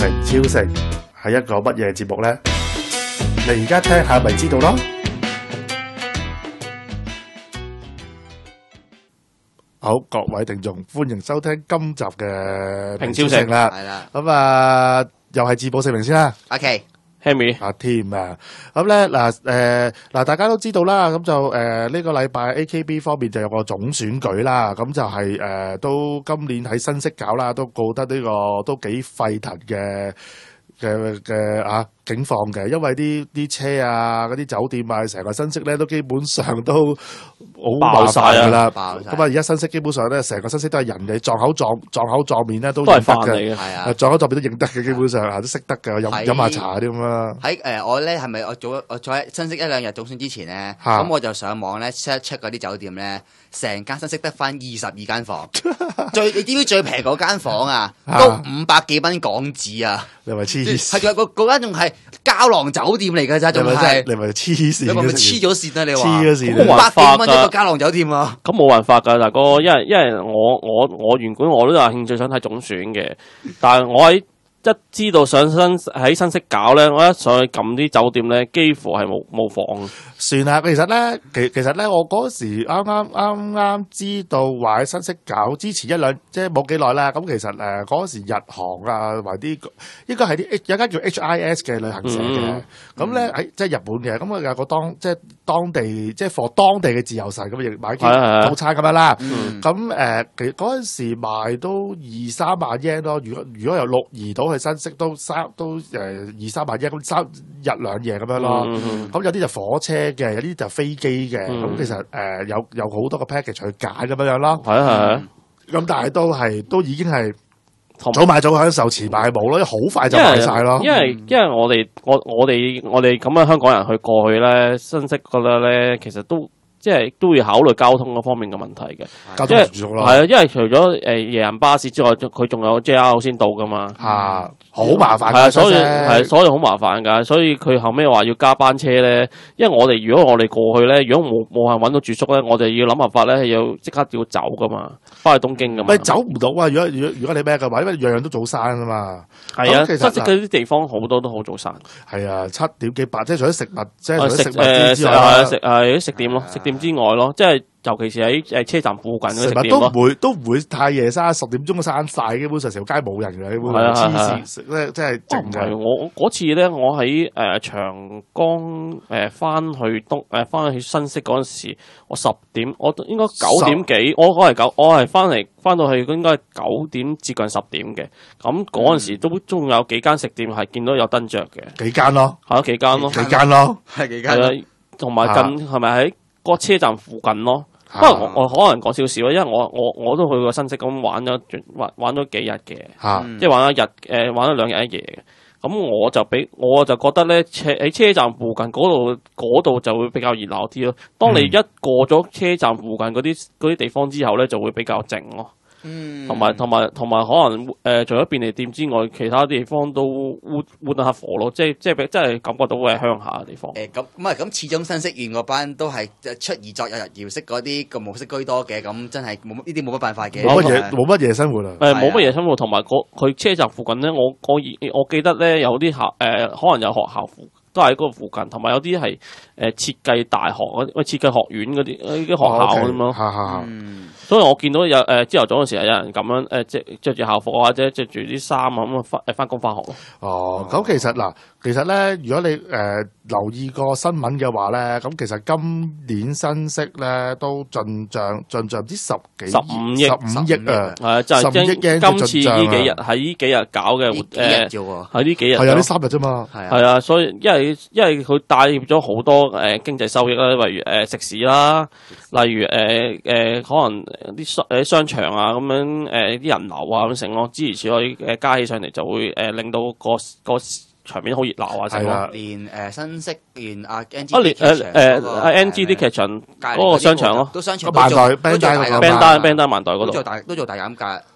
平超食係一個乜嘢節目呢？你而家聽下咪知道咯。好，各位聽眾，歡迎收聽今集嘅平超食啦。 係啦， 咁啊，又係自報姓名先啦。 阿奇， Henry 阿 Tim 啊，咁咧嗱，大家都知道啦，咁就呢個禮拜 AKB 方面就有個總選舉啦，咁就係都今年喺新潟搞啦，都告得呢個都幾沸騰嘅境況嘅，因為啲車啊、嗰啲酒店啊，成個新潟咧都基本上都好麻煩㗎啦。 爆晒咁啊，而家新潟基本上咧，成個新潟都係人哋撞口撞面咧都都係認得嘅。 飯嚟嘅。 係啊。 撞口撞面都認得嘅，基本上啊都識得嘅， 喺飲下茶啲咁啦。 喺我咧係咪我早喺新潟一兩日總選之前咧， 嚇咁我就上網咧 check 嗰啲酒店咧，成間新潟得翻22間房，你知唔知最平嗰間房啊，都500幾蚊港紙啊！ 你咪黐線， 係嗰間仲係膠囊酒店嚟㗎咋，仲係你咪黐線， 你話咪黐咗線啊？你話黐咗線冇辦 500 法幾蚊一個膠囊酒店啊！ 咁冇辦法㗎，大哥，因為我原本我都有興趣想睇總選嘅，但係我一知道喺新潟搞咧，我一上去撳啲酒店咧，幾乎係冇房。 算啦。其實咧，我嗰時啱啱知道話喺新潟搞之前即係冇幾耐啦。咁其實嗰時日航啊，或啲應該係有間叫 HIS 嘅旅行社嘅。咁咧喺即係日本嘅，咁啊有個當地即係貨當地嘅自由行咁亦買件早餐咁樣啦。咁其實嗰陣時賣都2-3萬 yen 咯。如果由鹿兒島去新潟都2-3萬 yen，咁3日2夜咁樣咯。咁有啲就火車嘅，有啲就飛機嘅。咁其實有好多個 package 去揀咁樣咯。 係啊。 咁但係都已經係早買早享受，遲買冇咯，好快就買晒咯。 因為我哋咁樣香港人去過去咧，新潟覺得咧，其實都要考慮交通嗰方面嘅問題嘅。 交通住宿咯。 係啊，因為除咗夜行巴士之外，佢仲有 JR 先到噶嘛。 好麻煩㗎，所以好麻煩㗎，所以佢後尾話要加班車咧。因為如果我哋過去咧，如果冇人揾到住宿咧，我哋要諗辦法咧，要即刻要走噶嘛，翻去東京噶嘛。 走唔到啊！如果你咩嘅話，因為樣樣都早閂啊嘛。 係啊， 其實新潟嗰啲地方好多都好早閂。 係啊，7點幾8，即係除咗食物，即係除咗食物之外， 食店咯，食店之外咯，即係尤其是喺車站附近嗰啲食店咯。 都唔會太夜閂，10點鐘都閂晒，基本上成條街冇人嘅，基本上黐線，即係靜嘅。 我嗰次咧，我喺長江翻去新潟嗰陣時，我10點，我應該9點幾，我係翻到去應該係9點接近10點嘅。咁嗰陣時都仲有幾間食店係見到有燈着嘅， 幾間咯， 係幾間咯， 係幾間。 係啊，同埋係咪喺個車站附近咯？不過我可能講少少，因為我都去過新潟咁玩咗幾日嘅，即係玩咗2日1夜嘅。咁我就覺得咧，喺車站附近嗰度就會比較熱鬧啲咯。當你一過咗車站附近嗰啲地方之後咧，就會比較靜咯。同埋可能除咗便利店之外，其他地方都烏得黑火咯，即係真係感覺到係鄉下嘅地方。 咁始終新潟縣嗰班都係出而作日式嗰啲個模式居多嘅，咁真係呢啲冇乜辦法嘅。 冇乜夜生活啊。 冇乜夜生活，同埋佢車站附近咧，我記得咧有啲可能有學校都喺嗰個附近，同埋有啲係設計大學設計學院嗰啲學校咁咯。所以我見到有朝頭早嗰時係有人咁樣着住校服或者着住啲衫咁翻工翻學咯。 咁其實咧，如果你留意個新聞嘅話咧，咁其實今年新潟咧都進帳唔知15億啊， 係就係今次呢幾日喺呢幾日搞嘅喺呢幾日係有呢3日啫嘛。 係啊，所以因為佢帶咗好多經濟收益啦，例如食肆啦，例如可能啲商場啊咁樣啲人流啊咁成咯，諸如此類加起上嚟就會令到個場面好熱鬧啊！ 係啦， 連新潟連 NGD 劇場嗰個商場咯， 都商場萬代 Bandai 萬代嗰度都做大減價。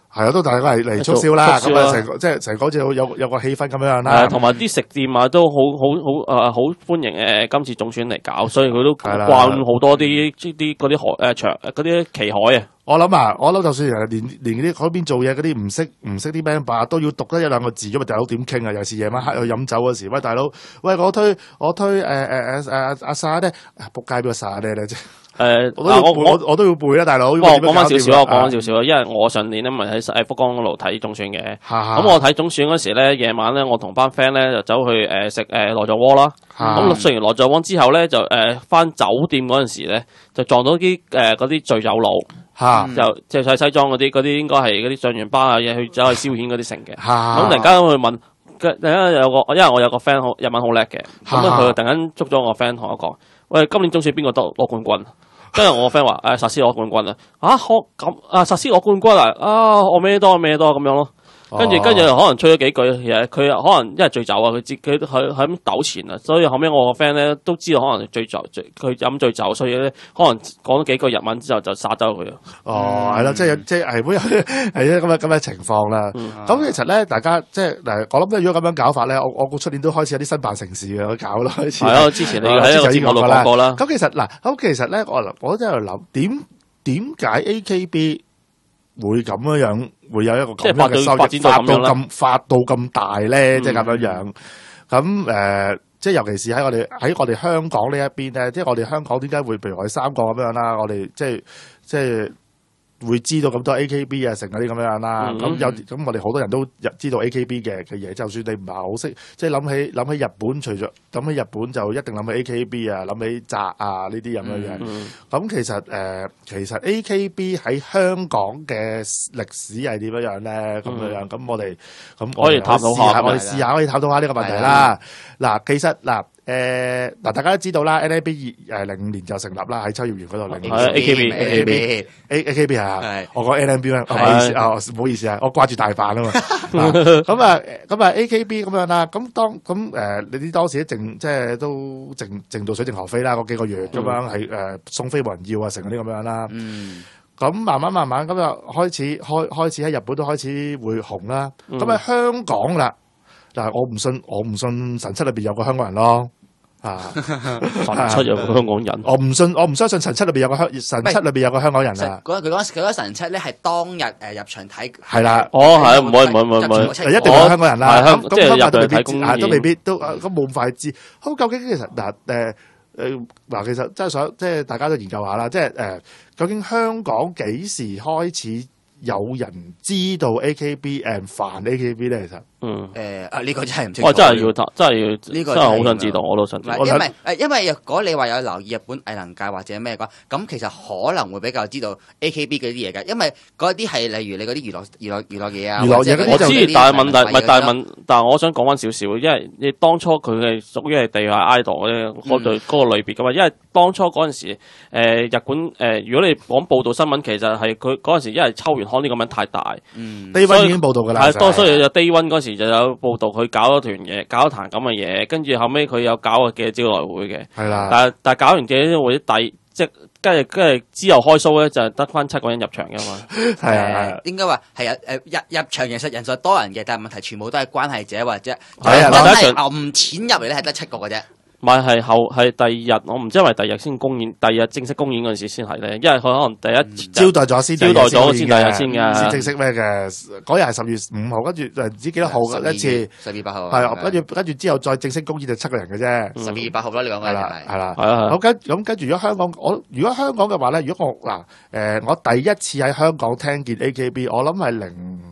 係啊，都大家嚟促銷啦，咁啊成個好似有個氣氛咁樣啦。 同埋啲食店啊都好歡迎今次總選嚟搞，所以佢都慣好多啲嗰啲旗海啊。 我諗就算連啲嗰邊做嘢嗰啲唔識啲 member 都要讀得一兩個字，咁啊大佬點傾啊？尤其是夜晚黑去飲酒嗰時，喂大佬，喂我推阿沙咧，仆街邊個沙咧啫？我都要背啦，大佬。 我講翻少少，因為我上年咧咪喺福岡嗰度睇總選嘅。咁我睇總選嗰時咧，夜晚咧，我同班 friend 咧就走去食內臟鍋啦。咁食完內臟鍋之後咧，就翻酒店嗰陣時咧，就撞到啲嗰啲醉酒佬。就着晒西裝嗰啲應該係嗰啲上完班啊嘢去走去消遣嗰啲成嘅。咁突然間去問，突然間因為我有個 friend 日文好叻嘅，咁佢突然間捉咗我 friend 同我講，喂，今年總選邊個攞冠軍？跟住我個 friend 話薩斯攞冠軍啊！薩斯攞冠軍啊！我咩多咁樣咯。跟住可能吹咗幾句，其實佢可能因為醉酒啊，佢喺咁糾纏啊，所以後尾我個 friend 咧都知道可能佢飲醉酒，所以咧可能講咗幾句日文之後就殺咗佢啊。 係咯，即係會有係咁嘅情況啦。咁其實咧，大家即係我諗如果咁樣搞法咧，我出年都開始有啲新辦城市嘅去搞咯，開始。係啊，之前你喺個節目度講過啦。咁其實咧，我真係諗點解 AKB 會咁樣會有一個咁樣嘅收入發到咁大咧，即係咁樣。咁即係尤其是喺我哋香港呢一邊咧，即係我哋香港點解會譬如我哋三個咁樣啦，我哋即係會知道咁多 AKB 啊，成嗰啲咁樣啦。咁我哋好多人都知道 AKB 嘅嘢，就算你唔係好識，即係諗起日本，除咗諗起日本就一定諗起 AKB 啊，諗起澤啊呢啲咁樣樣。咁其實 AKB 喺香港嘅歷史係點樣咧？咁樣咁我哋可以探討下，我哋試下可以探討下呢個問題啦。嗱，其實大家都知道啦 ，NMB 05年就成立啦，喺秋葉原嗰度。AKB 係，我講 NMB 咩？唔好意思啊，我掛住大阪啊嘛。咁AKB 咁樣啦，你啲當時即係都靜到水靜河飛啦，嗰幾個月咁樣係送飛冇人要啊，成嗰啲咁樣啦。咁慢慢咁就開始喺日本都開始會紅啦。咁喺香港啦，嗱我唔信神七裏邊有個香港人咯。 神七有個香港人， 我唔相信神七裏邊有個香港人啊！ 佢講神七咧係當日入場睇係啦， 係唔會， 一定係香港人啦。 即係入場睇公演都未必都咁冇咁快知。好，究竟其實其實真係想即係大家都研究下啦，即係究竟香港幾時開始有人知道 AKB and 煩 AKB 咧？其實呢個真係唔清楚。 我真係要呢個真係好想知道，我都想知道。 因為若果你話有留意日本藝能界或者咩嘅話，咁其實可能會比較知道 AKB 嗰啲嘢嘅，因為嗰啲係例如你嗰啲娛樂嘢啊。 娛樂嘢我知，但係問題但係我想講翻少少，因為你當初佢係屬於係地下 idol 咧嗰個類別噶嘛，因為當初嗰陣時日本如果你講報道新聞，其實係佢嗰陣時因為秋元康呢個名太大 ，Day One 已經報道㗎啦， 係多，所以就 Day One 嗰時就有報道佢搞咗壇咁嘅嘢，跟住後尾佢有搞個記者招待會嘅，係啦，但係搞完記者會即係跟住之後開 show 咧，就係得翻7個人入場㗎嘛， 係應該話係入場其實人數多人嘅，但係問題全部都係關係者或者係揞錢入嚟咧係得7個嘅啫。 唔係第二日，我唔知係咪第二日先公演，第二日正式公演嗰陣時先係咧，因為佢可能第一招待咗先， 第二日先㗎， 先正式咩嘅？嗰日係10月5號，跟住唔知幾多號一次 ，12月8號， 係跟住之後再正式公演就7個人嘅啫。 12月8號啦，你講嘅係啦。咁跟住如果香港嘅話咧，如果我第一次喺香港聽見 AKB，我諗係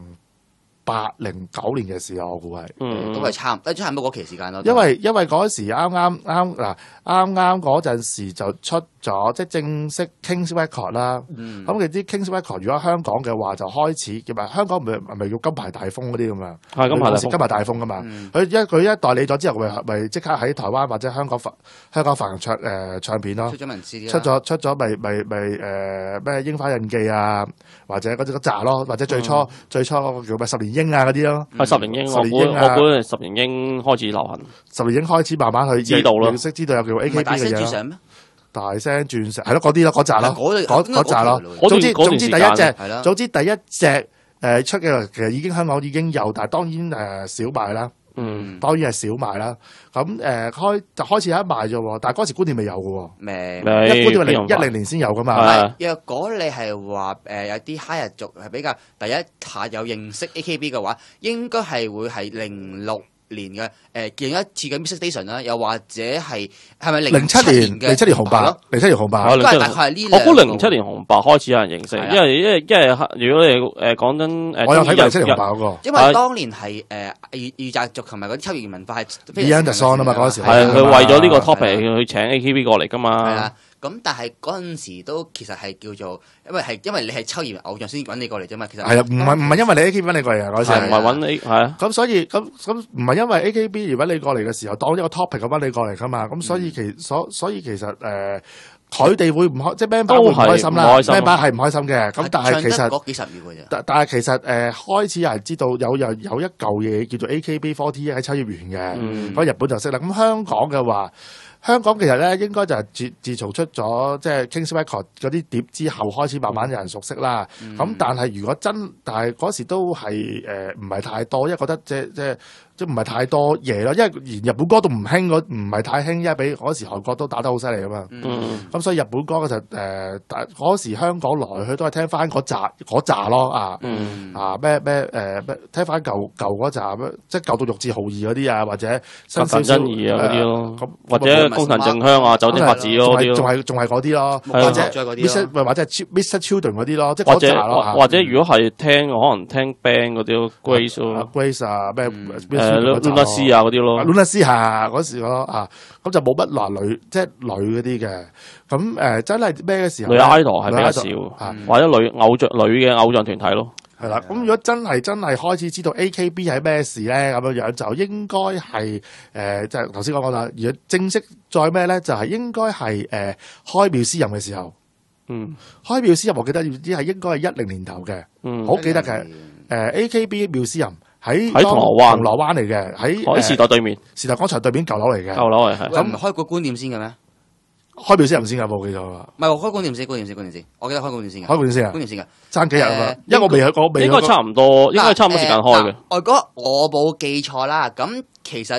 08、09年嘅時候，我估係， 都係差唔多嗰期時間咯。 因為嗰時啱嗰陣時就出咗即係正式 King's Record 啦。咁你知 King's Record 如果香港嘅話就開始，叫埋香港唔係叫金牌大風嗰啲咁啊？係金牌大風噶嘛？佢一代理咗之後，咪即刻喺台灣或者香港發行唱片咯。出咗文字出咗咪咩櫻花印記啊，或者嗰扎咯，或者最初嗰個叫咩十年英啊嗰啲咯。 十年英，我估十年英開始流行， 十年英開始慢慢去知道啦，識知道有叫 AKB 嘅嘢咯。大聲鑽石係咯，嗰啲咯，嗰扎咯，嗰扎咯。總之第一隻出嘅其實已經香港已經有，但係當然少賣啦。當然係少賣啦。咁開始有得賣啫喎，但係嗰時觀念未有嘅喎。一般都係2010年先有噶嘛。 若果你係話有啲哈日族係比較第一下有認識 AKB 嘅話，應該係會係06年嘅見一次嘅 Music Station 啦，又或者係咪07年嘅 07年紅白07年紅白， 都係大概係呢兩。 我估07年紅白開始有人認識，因為如果你講緊我有睇過07年紅白嗰個， 因為當年係御宅族同埋嗰啲秋葉原文化係 Beyond the Song 啊嘛，嗰時係佢為咗呢個 topic 去請 AKB 過嚟噶嘛。 係啦，咁但係嗰陣時都其實係叫做，因為你係秋葉原偶像先揾你過嚟啫嘛。其實係啊， 唔係因為你 AKB 揾你過嚟啊，嗰時唔係揾你係啊。 咁所以咁唔係因為 AKB 而揾你過嚟嘅時候，當一個 topic 咁揾你過嚟噶嘛。咁所以其實佢哋會唔開，即係 member 會唔開心啦。member 係唔開心嘅。咁但係其實嗰幾十秒嘅啫。 但係其實開始有人知道有一嚿嘢叫做 AKB48 喺秋葉原嘅。咁日本就識啦。咁香港嘅話。香港其實咧應該就係自從出咗即係 King's Record 嗰啲碟之後，開始慢慢有人熟悉啦。咁但係如果但係嗰時都係唔係太多，因為覺得即唔係太多嘢咯。因為連日本歌都唔係太興，因為比嗰時韓國都打得好犀利啊嘛。咁所以日本歌嘅就嗰時香港來去都係聽翻嗰扎咯咩聽翻舊嗰扎咩，即係舊到玉置浩二嗰啲啊，或者新少少真義啊嗰啲咯，或者工藤靜香啊、酒井法子咯啲咯， 仲係嗰啲咯，或者 Mr. Children 嗰啲咯，即係嗰扎咯。 或者如果係聽可能聽 band 嗰啲 Grace 咯 ，Grace 啊咩 Luna C 啊嗰啲咯 ，Luna C 係嗰時咯咁就冇乜男女即係女嗰啲嘅。咁真係咩嘅時候？ 女 idol 係比較少，或者女嘅偶像團體咯。 係啦，咁如果真係開始知道 AKB 係咩事咧，咁樣就應該係即係頭先講啦。如果正式再咩咧，就係應該係開廟私任嘅時候。開廟私任我記得係應該係10年頭嘅，好記得嘅。AKB 廟私任喺銅鑼灣嚟嘅，喺時代對面， 時代廣場對面舊樓嚟嘅。 舊樓係咁開個觀念先嘅咩？ 開廟私人先㗎，冇記錯啊！ 唔係開觀念先，我記得開觀念先嘅。 開觀念先啊！ 觀念先嘅， 爭幾日啊嘛？因為我未去過， 應該差唔多時間開嘅。 如果我冇記錯啦，咁其實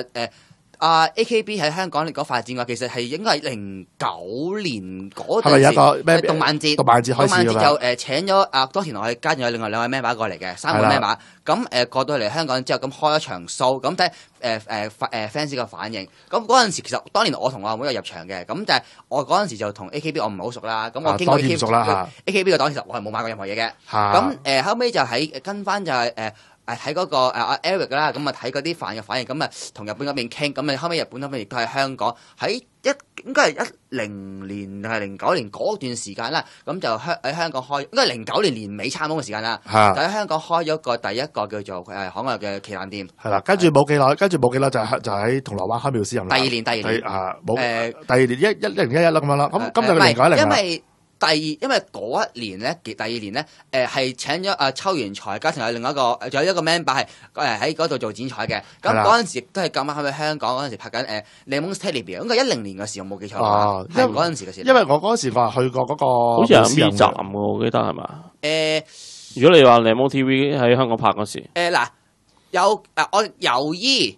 AKB 喺香港嚟講發展嘅話，其實係應該係09年嗰陣時，係咪有個咩動漫節開始㗎嘛？動漫節就請咗當時我哋加咗另外2位 member 過嚟嘅，3個 member。咁過到嚟香港之後，咁開咗場 show，咁睇fans 嘅反應。咁嗰陣時其實當年我同我阿妹有入場嘅，咁但係我嗰陣時就同 AKB 我唔係好熟啦。咁我經過 AKB 嘅檔，其實我係冇買過任何嘢嘅。咁後尾就跟翻就係睇嗰個Eric 啦，咁睇嗰啲反應，咁同日本嗰邊傾，咁後尾日本嗰邊亦都喺香港喺應該係10年定係09年嗰段時間啦，咁就喺香港開，應該係09年年尾差唔多嘅時間啦，就喺香港開咗第一個叫做海外嘅旗艦店。係啦，跟住冇幾耐就喺銅鑼灣開廟私人啦。第二年第二年1011啦咁樣啦。咁今日2010啦。因為嗰一年咧，第二年咧，係請咗秋元才加上有另一個，仲有一個 member 係喺嗰度做剪彩嘅。咁嗰陣時亦都係咁啱喺香港嗰陣時拍緊Lemon Television，應該10年嘅時候冇記錯啦。因為嗰陣時嘅事。因為我嗰陣時我去過嗰個，好似係 M 站喎，我記得係嘛？如果你話 Lemon TV 喺香港拍嗰時，我由於。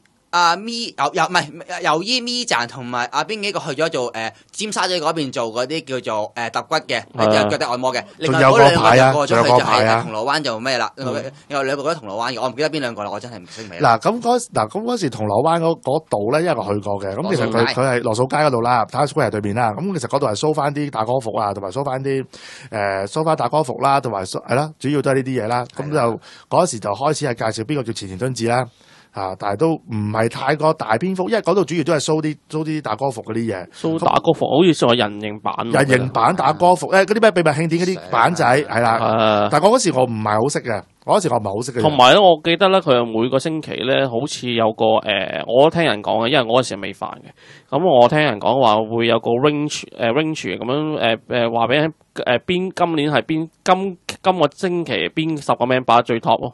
由於咪站同埋邊幾個去咗做尖沙咀嗰邊做嗰啲叫做揼骨嘅腳底按摩嘅，另外嗰兩個就過咗去就係銅鑼灣做咩啦？有兩個喺銅鑼灣嘅，我唔記得邊兩個啦，我真係唔識名。嗱咁嗰時銅鑼灣嗰度咧，因為我去過嘅，咁其實佢係羅素街嗰度啦，Times Square對面啦。咁其實嗰度係 show 翻啲打歌服啊，同埋 show 翻啲show 翻打歌服啦，同埋係啦，主要都係呢啲嘢啦。咁就嗰時就開始係介紹邊個叫前田敦子啦。但係都唔係太過大篇幅，因為嗰度主要都係 show 啲打歌服嗰啲嘢。show 打歌服好似算係人形版打歌服，嗰啲咩秘密慶典嗰啲版仔係啦。但係我嗰時我唔係好識嘅，同埋咧，我記得咧，佢每個星期咧，好似有個我都聽人講嘅，因為我嗰時未煩嘅。咁我聽人講話會有個 range 咁樣話俾邊今年係邊今個星期邊10個 member 最 top 咯。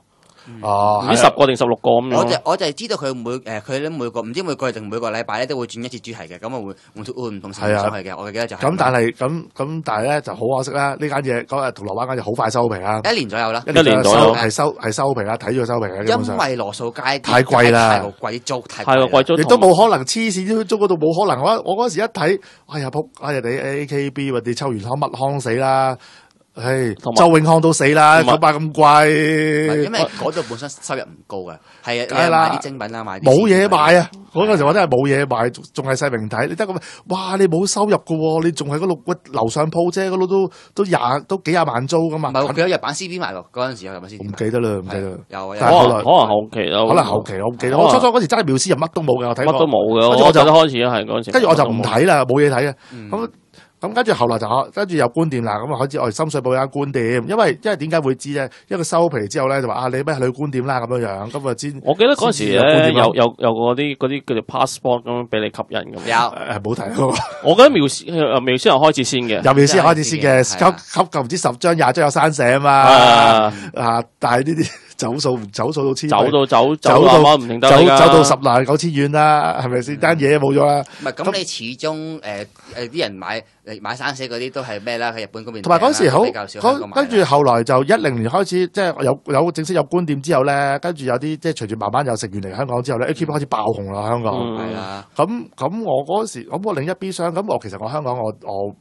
哦， 唔知10個定16個咁樣。 我就係知道佢每個唔知每個月定每個禮拜咧都會轉一次主題嘅，咁啊會換唔同成員上去嘅。我記得就係。 咁但係咧就好可惜啦，呢間嘢嗰日銅鑼灣間嘢好快收皮啦，1 年左右啦 ，1年左右係收皮啦，睇咗收皮啦。 因為羅素街太貴啦， 太過貴租， 亦都冇可能黐線租嗰度冇可能。我嗰時一睇，哎呀仆，人哋 AKB 或者秋元康乜康死啦。周永康都死啦，900咁貴。 因為嗰度本身收入唔高嘅，係啊，買啲精品啦，買啲冇嘢賣啊！嗰陣時我真係冇嘢賣，仲係細明體。你得咁，哇！你冇收入噶，你仲喺嗰度樓上鋪啫，嗰度都幾廿萬租噶嘛。 唔係，佢有日版 CD 賣喎，嗰陣時有日版 CD。 唔記得啦，唔記得啦。 有可能後期咯。 可能後期我唔記得。我初嗰時真係妙思又乜都冇嘅，我睇過。 乜都冇嘅，我就開始係嗰陣時。 跟住我就唔睇啦，冇嘢睇嘅。咁跟住後來就跟住有官店啦，咁啊開始我哋深水埗有間官店，因為點解會知咧？因為收皮之後咧就話你去官店啦咁樣，咁啊知。我記得嗰陣時咧有嗰啲叫做 passport 咁俾你吸引咁。 有冇睇？ 我覺得妙思人開始先嘅， 由妙思人開始先嘅，吸夠唔知10張20張有刪寫啊嘛。但係呢啲。走數到黐， 走到唔停得， 走到10萬9千遠啦，係咪先？單嘢冇咗啦。 唔係咁，你始終啲人買生寫嗰啲都係咩啦？喺日本嗰邊。 同埋嗰時好，跟住後來就10年開始，即係有正式有官店之後咧，跟住有啲即係隨住慢慢有成員嚟香港之後咧 ，AKB 開始爆紅啦，香港。 係啦。 咁我嗰時，我另一邊廂，咁其實我香港我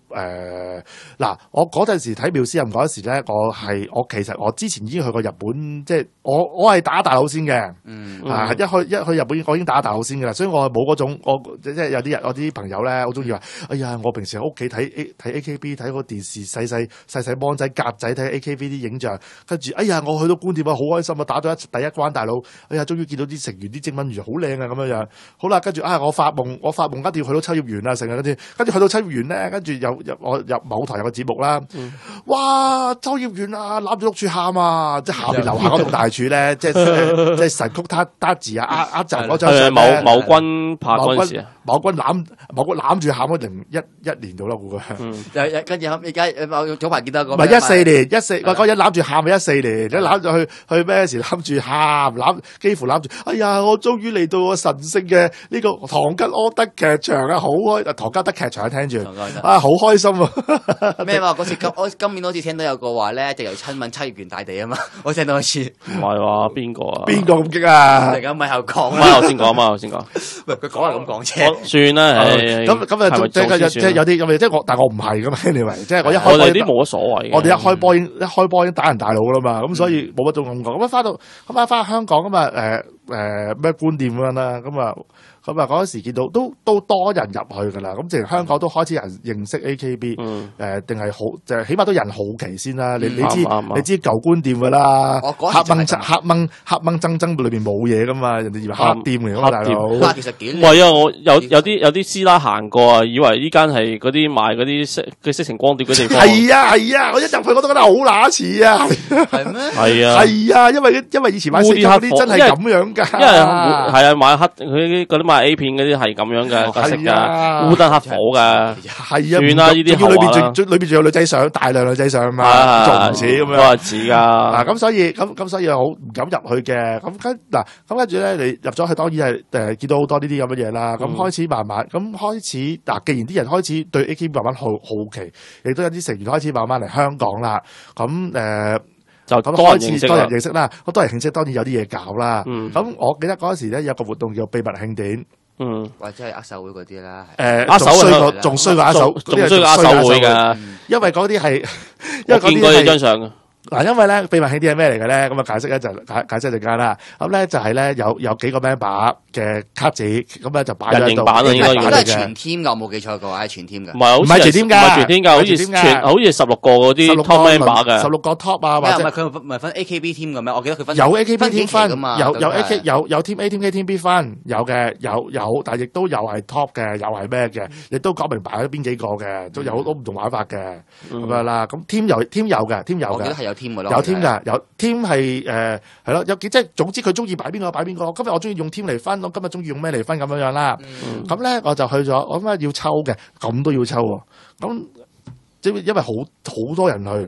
嗰陣時睇妙思任嗰時咧，其實我之前已經去過日本，即係我係打大佬先嘅。一去日本我已經打大佬先嘅啦，所以我冇嗰種即係有啲人我啲朋友咧好中意話，哎呀我平時喺屋企睇 AKB 睇個電視細芒仔格仔睇 AKB 啲影像，跟住哎呀我去到官店啊好開心啊，打咗第一關大佬，哎呀終於見到啲成員啲精品魚好靚啊咁樣，好啦跟住我發夢一定要去到秋葉原啊成日跟住去到秋葉原咧，跟住我入某台有個節目啦，哇秋葉原啊攬住碌柱喊啊，即係下邊樓下嗰棟大柱咧，即係神曲他字啊就嗰張相咧， 某君拍嗰陣時啊， 某君攬住喊咗一年到啦，估佢。 跟住而家早排見到個， 唔係14年，14嗰個人攬住喊咪14年，一攬住去咩時攬住喊幾乎攬住，哎呀我終於嚟到個神聖嘅呢個唐吉柯德劇場啊，好開唐吉德劇場聽住啊好開心啊！ 咩話嗰時我今年好似聽到有個話咧，就由親吻秋葉原大地啊嘛，我聽到一次。 唔係話邊個啊？ 邊個咁激啊？ 而家咪後講啊！我先講嘛，我先講。 喂，佢講係咁講啫。 算啦， 咁啊，即係有啲咁即係我，但係我唔係咁嘛。anyway，即係我一開我哋啲冇乜所謂。 我哋一開波已經打人大佬啦嘛，咁所以冇乜種感覺。咁翻香港咁啊咩官店咁樣啦，咁啊嗰時見到都多人入去噶啦，咁即係香港都開始人認識 AKB，定係好就起碼都人好奇先啦。你知舊官店噶啦，黑掹爭裏邊冇嘢噶嘛，人哋以為黑店嚟噶嘛，大佬。 其實幾唔係啊，我有啲師奶行過啊，以為呢間係嗰啲賣嗰啲色情光碟嘅地方。 係啊，我一入去我都覺得好乸似啊。 係咩？ 係啊，因為以前買色情嗰啲真係咁樣噶。 因為係啊，買黑佢嗰啲賣 A 片嗰啲係咁樣嘅格式噶，烏燈黑火噶。係啊，算啦呢啲後話啦。 裏邊仲有女仔相，大量女仔相嘛，仲唔似咁樣。 都係似噶。 咁所以好唔敢入去嘅。咁跟住咧，你入咗去當然係見到好多呢啲咁嘅嘢啦。咁開始慢慢既然啲人開始對 AKB 慢慢好奇，亦都有啲成員開始慢慢嚟香港啦。就咁開始多人認識啦，好多人認識，當然有啲嘢搞啦。咁我記得嗰時咧有個活動叫秘密慶典， 或者係握手會嗰啲啦。 仲衰過握手會㗎， 因為嗰啲係我見過呢張相。 嗱，因為咧秘密慶典係咩嚟嘅咧？咁啊解釋一陣間啦。咁咧就係咧有幾個 member 嘅卡紙，咁咧就擺喺度。人形版啊，應該都係全 team 㗎，我冇記錯嘅話係全 team 㗎。 唔係全 team 㗎，好似16個嗰啲 top member 嘅。 16個 top 啊，或者佢唔係分 AKB team 嘅咩？我記得佢分有 AKB team 分，有 team A、team K、team B 分，有嘅有，但係亦都有係 top 嘅，有係咩嘅，亦都講明擺咗邊幾個嘅，都有好多唔同玩法嘅咁樣啦。咁 team 有嘅， 我記得係有 team 㗎咯， 有 team 㗎，有 team 係係咯，即係總之佢中意擺邊個擺邊個。今日我中意用 team 嚟分，我今日中意用咩嚟分咁樣啦。咁咧我就去咗，我諗要抽嘅，咁都要抽喎。咁即係因為好多人去，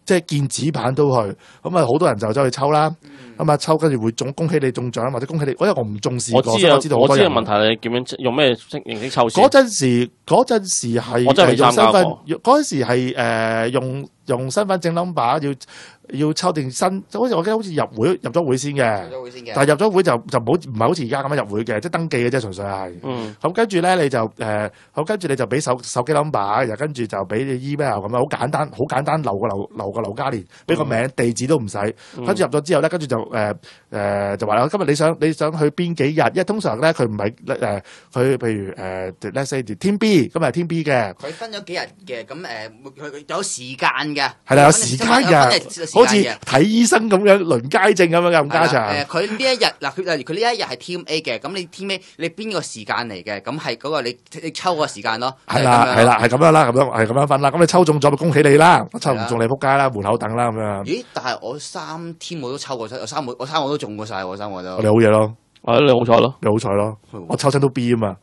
即係見紙板都去，咁啊好多人就走去抽啦，咁啊抽跟住會恭喜你中獎或者恭喜你，因為我唔重視過，我知道好多人。 我知個問題你點樣用咩形式抽籤？ 嗰陣時係我真係未參加過。 嗰陣時係用身份證 number 要抽定新，好似我記得好似入咗會先嘅，但係入咗會就唔係好似而家咁樣入會嘅，即係登記嘅啫，純粹係。咁跟住咧你就咁跟住你就俾手機 number，然後跟住就俾你 email 咁樣，好簡單留個劉嘉蓮，俾個名地址都唔使。跟住入咗之後咧，跟住就就話啦，今日你想去邊幾日？因為通常咧佢唔係佢譬如let's say 天 B， 今日係天 B 嘅。佢分咗幾日嘅，咁佢有時間嘅。 係啦，有時間嘅。好似睇醫生咁樣輪街症咁樣嘅咁加長。 佢呢一日嗱，佢例如佢呢一日係 Team A 嘅，咁你 Team A 你邊個時間嚟嘅？咁係嗰個你抽個時間咯。係啦， 係咁樣啦，係咁樣分啦。咁你抽中咗咪恭喜你啦，抽唔中你仆街啦，門口等啦咁樣。 咦？但係我3 Team 我都抽過，我三個都中過晒，我3個都。 你好嘢咯， 你好彩咯， 你好彩咯，我抽親都 B 啊嘛。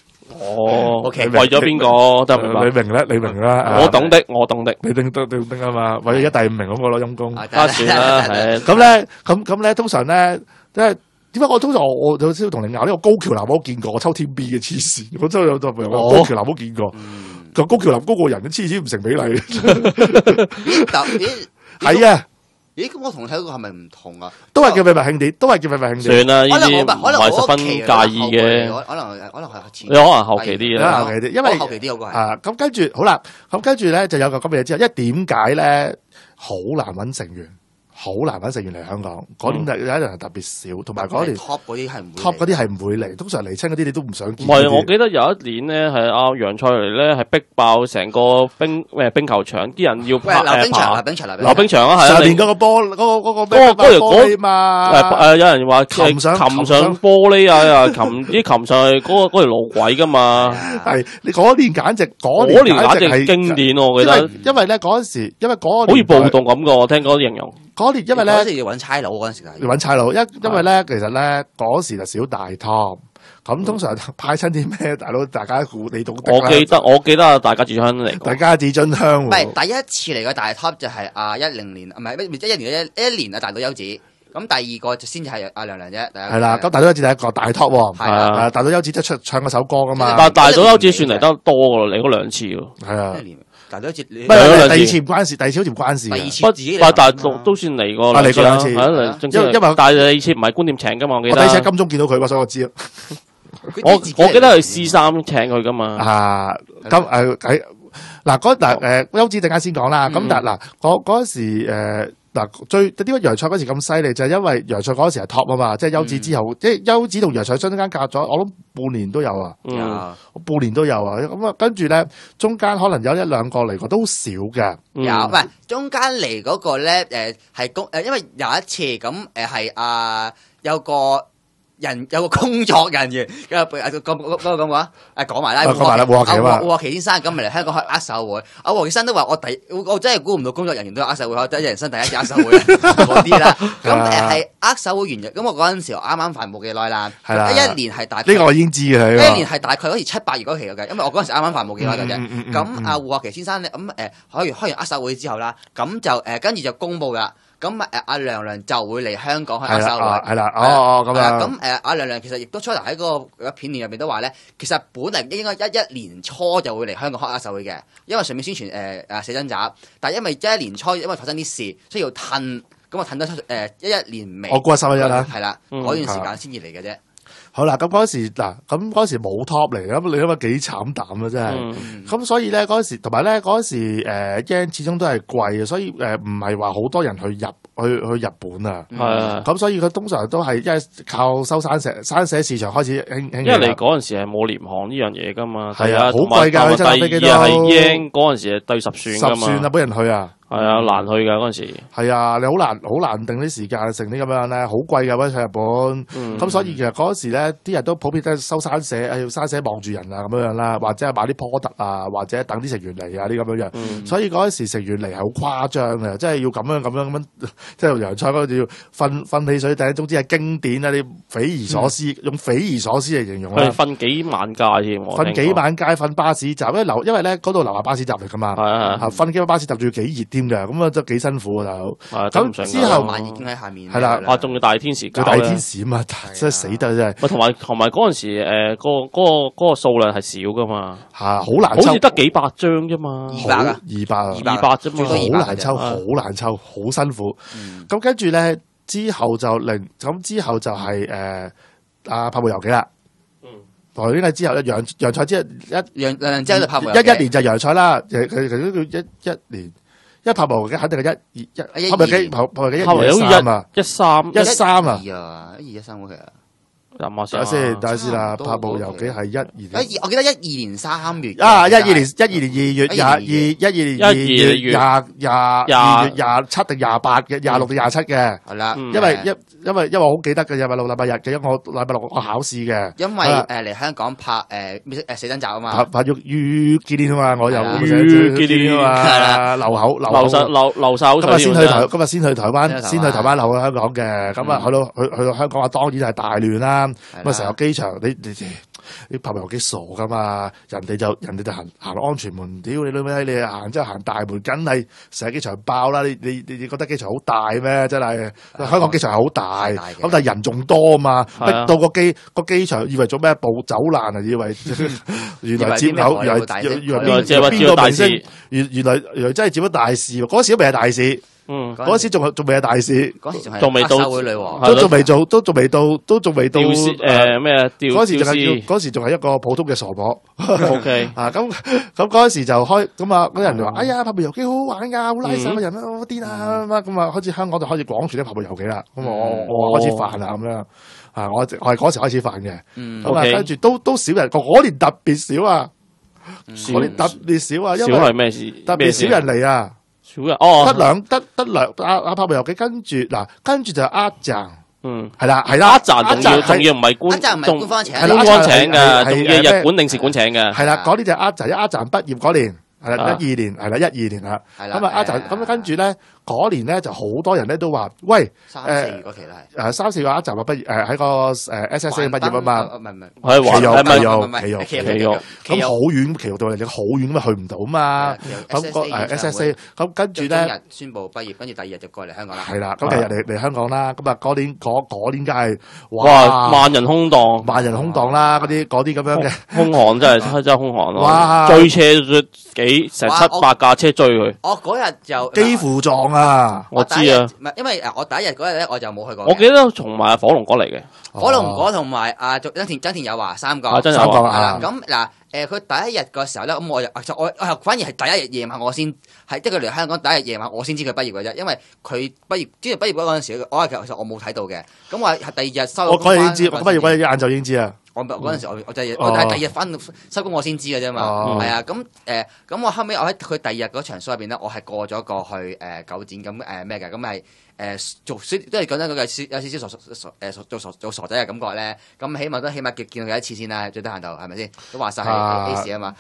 OK，為咗邊個得唔得？ 你明啦。 我懂的，你定啊嘛，為咗一第5名咁個咯，陰公。 算啦，係。 咁咧，通常咧，即係點解我通常我有少少同你拗呢個高橋男我見過，我抽 Team B 嘅黐線，我真係有高橋男我見過，個高橋男高個人黐線唔成比例。係啊。 咦，咁我同你睇嗰個係咪唔同啊？ 都係叫秘密慶典， 算啦，呢啲唔係十分介意嘅。 可能係前， 你可能後期啲啦， 因為後期啲嗰個係咁跟住好啦，咁跟住咧就有個咁嘅嘢之後，因為點解咧好難揾成員？好難揾成員嚟香港，嗰年有一人係特別少，同埋嗰年 top 嗰啲係唔會嚟，通常嚟親嗰啲你都唔想見。 唔係，我記得有一年咧係阿楊賽嚟咧係逼爆成個冰球場，啲人要溜冰場啊，係上面嗰個玻嗰個咩玻璃嘛？ 有人話擒上玻璃啊，擒上去嗰條路軌噶嘛？ 係你嗰年簡直係經典，我記得。 因為咧嗰陣時，因為嗰好似暴動咁噶，我聽嗰啲形容。 嗰年因為咧， 嗰時要揾差佬嗰陣時要揾差佬，因為咧其實咧嗰時就少大 top，咁通常派親啲咩大佬，大家估你懂得。 我記得大家自香嚟， 大家自津香。 唔係第一次嚟嘅大 top 就係10年，唔係11年大島優子，咁第二個就先至係阿娘娘啫。係啦，咁大島優子第一個大 top 喎，係啊，大島優子即係唱嗰首歌噶嘛。 但係大島優子算嚟得多噶咯，嚟嗰2次喎。 係啊。 大島優子， 第2次唔關事，第2次好似唔關事。 第2次自己嚟， 但係都算嚟過 2次。因為但係第2次唔係觀點請噶嘛，我記得。 我第一次喺金鐘見到佢，所以我知。 我記得係 C3請佢噶嘛。 嗱優子陣間先講啦。咁但嗱嗰時最點解楊賽嗰時咁犀利，就係因為楊賽嗰時係 top 啊嘛，即係優子之後，即係優子同楊賽中間隔咗，我諗半年都有啊，半年都有啊。咁啊，跟住咧中間可能有1-2個嚟過都少嘅， 有唔係中間嚟嗰個咧因為有一次咁係有個工作人員咁講話，講埋啦，胡學期先生咁嚟香港開握手會，阿胡學期先生都話我真係估唔到工作人員都有握手會，我真係人生第一次握手會嗰啲啦。咁係握手會完咗，咁我嗰陣時啱啱發冇幾耐啦，一年係大概呢個我已經知嘅， 一年係大概嗰時7-8月嗰期嘅，因為我嗰陣時啱啱發冇幾耐嘅啫。咁阿胡學期先生咧，咁開完握手會之後啦，咁就跟住就公佈啦。咁阿娘娘就會嚟香港開握手會， 係啦，咁樣。 咁阿娘娘其實亦都初頭喺嗰個片段入邊都話咧，其實本嚟應該11年初就會嚟香港開握手會嘅，因為上面宣傳寫真集，但係因為11年初因為發生啲事，所以要褪，咁啊褪得出11年尾。 我估係3-1啦， 係啦，嗰段時間先至嚟嘅啫。 好啦，咁嗰時冇 top 嚟，咁你諗下幾慘淡啊，真係。咁所以咧嗰時，同埋咧嗰時yen 始終都係貴嘅，所以唔係話好多人去日本啊。咁所以佢通常都係因為靠收山社市場開始興。 因為你嗰陣時係冇廉航呢樣嘢噶嘛。 係啊，好貴㗎， 第二係 yen 嗰陣時係對10算㗎嘛。 10算啊，俾人去啊。 係啊，難去噶嗰陣時。 係啊，你好難定啲時間，成啲咁樣咧，好貴噶，去日本。咁所以其實嗰時咧，啲人都普遍都收山社，要山社望住人啊，咁樣啦，或者係買啲 product啊，或者等啲成員嚟啊，啲咁樣。所以嗰時成員嚟係好誇張嘅，即係要咁樣，即係楊賽嗰度要瞓汽水頂，總之係經典啊！你匪夷所思，用匪夷所思嚟形容啦。 瞓幾晚街添， 瞓幾晚街，瞓巴士站，因為咧嗰度樓下巴士站嚟噶嘛。瞓幾個巴士站仲要幾熱添。 添嘅，咁啊真係幾辛苦啊大佬。 咁之後已經喺下面係啦， 哇仲要大天時搞大天時啊嘛，真係死得真係。 同埋嗰陣時嗰個數量係少噶嘛， 好難抽， 好似得幾百張啫嘛，200啫嘛， 好難抽，好難抽，好辛苦。咁跟住咧之後就係阿拍部遊記啦。台呢之後咧洋菜之後兩年之後就拍部一年就洋菜啦，佢叫一年。一拍部遊記肯定係拍部遊記1、2、3啊，13啊 ，1、2、13嗰期啊。 等下先啦，拍部遊記係12年。 我記得12年3月。 12年2月12年2月27定28嘅26定27嘅。 係啦， 因為我好記得嘅，禮拜六禮拜日嘅，因為我禮拜六我考試嘅。 因為嚟香港拍寫真集啊嘛。 拍於紀念啊嘛，我又於紀念啊嘛， 留手。 今日先去台灣留去香港嘅。咁啊去到香港啊，當然係大亂啦。咁啊成個機場你拍部遊記傻噶嘛？人哋就行安全門，屌你老味，你行之後行大門，梗係成個機場爆啦！你覺得機場好大咩？真係香港機場係好大，咁但係人仲多啊嘛，逼到個機場以為做咩步走難啊？以為原來接口，原來邊個明星？原來真係接咗大事，嗰時都未係大事。嗰時仲未係大事， 仲未到黑社會女王， 都仲未做，都仲未到咩？ 嗰時仲係一個普通嘅傻婆。 OK 啊，咁嗰時就開咁啊，嗰啲人就話：哎呀，拍部遊記好好玩噶，好拉手嘅人啊，好癲啊咁啊，開始香港就開始廣傳啲拍部遊記啦。咁我開始煩啦咁樣啊，我係嗰時開始煩嘅。咁啊，跟住都少人，嗰年特別少啊，嗰年特別少啊，因為少係咩事？ 特別少人嚟啊。 少人哦， 得兩拍部遊記，跟住就阿鄭，係啦， 阿鄭仲要唔係官方請， 官方請嘅，仲要日本領事館請嘅， 係啦，嗰啲就阿鄭畢業嗰年，係啦12年啦，咁啊阿鄭咁跟住咧嗰年咧就好多人咧都話，喂 3、4月嗰期啦，係 3、4月阿鄭畢業喺個SSA 畢業啊嘛， 唔係喺華企肉，咁好遠，企肉到嚟你好遠咁啊去唔到嘛，咁個SSA 咁跟住咧，今日宣布畢業，跟住第2日就過嚟香港啦， 係啦，咁第2日嚟香港啦，咁啊嗰年梗係哇萬人空檔啦，嗰啲咁樣嘅空巷真係空巷咯，追車成7-8架車追佢， 我嗰日就幾乎撞啊！ 我知啊， 唔係因為我第一日嗰日咧我就冇去過。 我記得同埋火龍果嚟嘅， 火龍果同埋曾田有華3個， 3個啊。 咁嗱佢第一日嘅時候咧，咁我又反而係第一日夜晚我先係即係佢嚟香港第一日夜晚我先知佢畢業嘅啫，因為佢畢業之前畢業嗰陣時，其實我冇睇到嘅。咁我係第2日收到。我嗰日已經知，我畢業嗰日晏晝已經知啊。 我嗰陣時我係第2日翻收工我先知嘅啫嘛，係啊，咁我後尾我喺佢第2日嗰場 show 入邊咧，我係過咗過去九展咁咩嘅，咁係做都係講真嗰句有少少做傻仔嘅感覺咧，咁起碼見到佢一次先啦，最低限度係咪先？都話晒係 A 事啊嘛，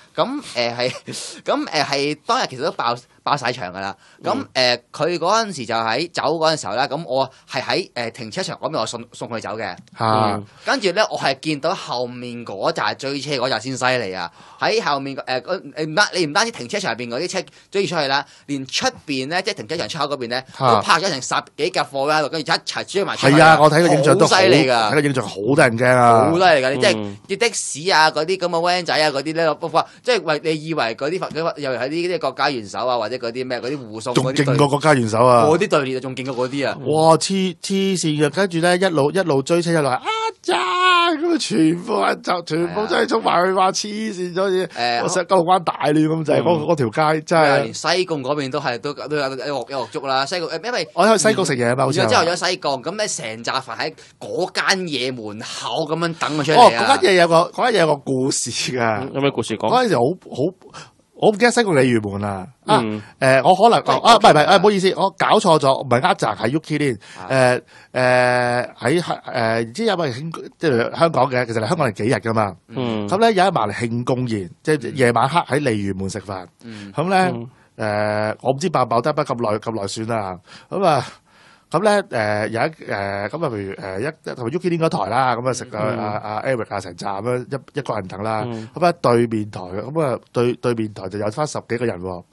係當日其實都爆晒場噶啦，咁佢嗰陣時就喺走嗰陣時候咧，咁我係喺停車場嗰邊我送佢走嘅，跟住咧我係見到後面嗰紮追車嗰紮先犀利啊！喺後面你唔單止停車場入邊嗰啲車追出去啦，連出邊咧即係停車場出口嗰邊咧都泊咗成10幾架貨喺度，跟住一齊追埋出去。係啊， 我睇個影像都好犀利㗎， 睇個影像好得人驚啊！ 好犀利㗎，即係啲的士啊嗰啲咁嘅 van 仔啊嗰啲咧，即係你以為嗰啲又係啲國家元首啊或者嗰啲咩嗰啲護送仲勁過國家元首啊！ 嗰啲隊列仲勁過嗰啲啊！ 哇黐線嘅，跟住咧一路追車一路咁全部真係衝埋去話黐線咗嘢！我成九龍灣大亂咁就係嗰條街真係。連西貢嗰邊都有一鑊粥啦，西貢因為我喺西貢食嘢啊嘛，好似。 之後咗西貢，咁咧成紮飯喺嗰間嘢門口咁樣等佢出嚟啊！ 嗰間嘢有個故事㗎。 有咩故事講？ 嗰陣時我唔記得西貢鯉魚門啦。我可能唔係唔好意思，我搞錯咗，唔係阿澤係 Yuki Lin。喺唔知有冇即係香港嘅，其實嚟香港係幾日㗎嘛。咁咧有一晚嚟慶功宴，即係夜晚黑喺鯉魚門食飯。咁咧我唔知爆得不咁耐算啦。咁咧有咁譬如同 Yuki Lin 嗰台啦，咁食阿 Eric 成站咁一個人等啦。咁對面台咁對面台就有翻10幾個人喎。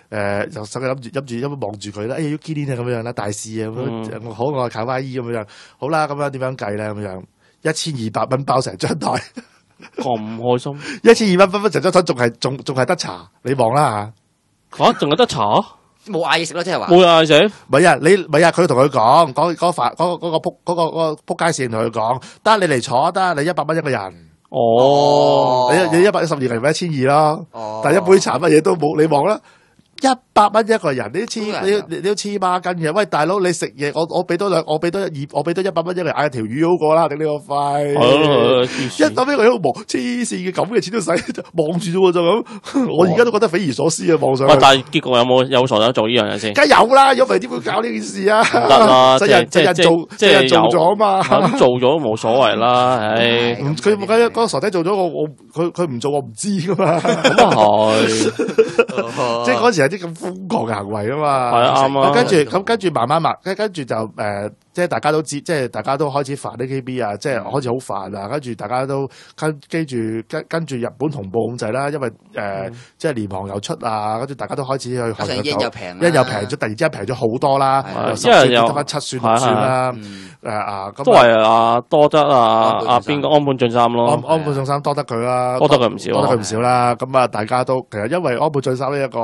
就手諗住望住佢啦，要堅啲啊咁樣啦，大事啊咁樣，好我卡哇伊咁樣，好啦咁樣點樣計咧咁樣，1200蚊包成張台， 咁開心 ，1200蚊成張台仲係得茶，你望啦吓，仲有得茶？ 冇嗌嘢食咯，即係話冇嗌食。 唔係啊，佢同佢講嗰個仆街線同佢講，得你嚟坐得，你100蚊一個人。 哦， 你112人咪1200咯。哦，但係一杯茶乜嘢都冇，你望啦。100蚊一個人，你都黐孖筋嘅。喂，大佬，你食嘢，我俾多100蚊一個人嗌條魚好過啦，頂你個肺。100蚊一個人都冇，黐線嘅，咁嘅錢都使，望住啫就咁。我而家都覺得匪夷所思啊，望上去。 但係結局有傻仔做呢樣嘢先？ 梗係有啦，如果唔係點會搞呢件事啊？ 得啦，即係做咗嘛， 咁做咗都冇所謂啦。唉， 佢嗰個傻仔做咗，佢唔做我唔知噶嘛。 咁啊係， 即係嗰時。啲咁瘋狂嘅行為啊嘛， 係啊啱啊。 跟住慢慢跟住就即係大家都知，即係大家都開始煩 AKB 啊，即係開始好煩啊。跟住大家都跟住日本同步咁滯啦，因為即係廉航又出啊，跟住大家都開始去韓國又平， 又平咗，突然之間平咗好多啦， 因為又得翻7算6算啦，咁都係多得邊個安倍晉三咯， 安倍晉三多得佢啦， 多得佢唔少啦。 咁啊，大家都其實因為安倍晉三呢一個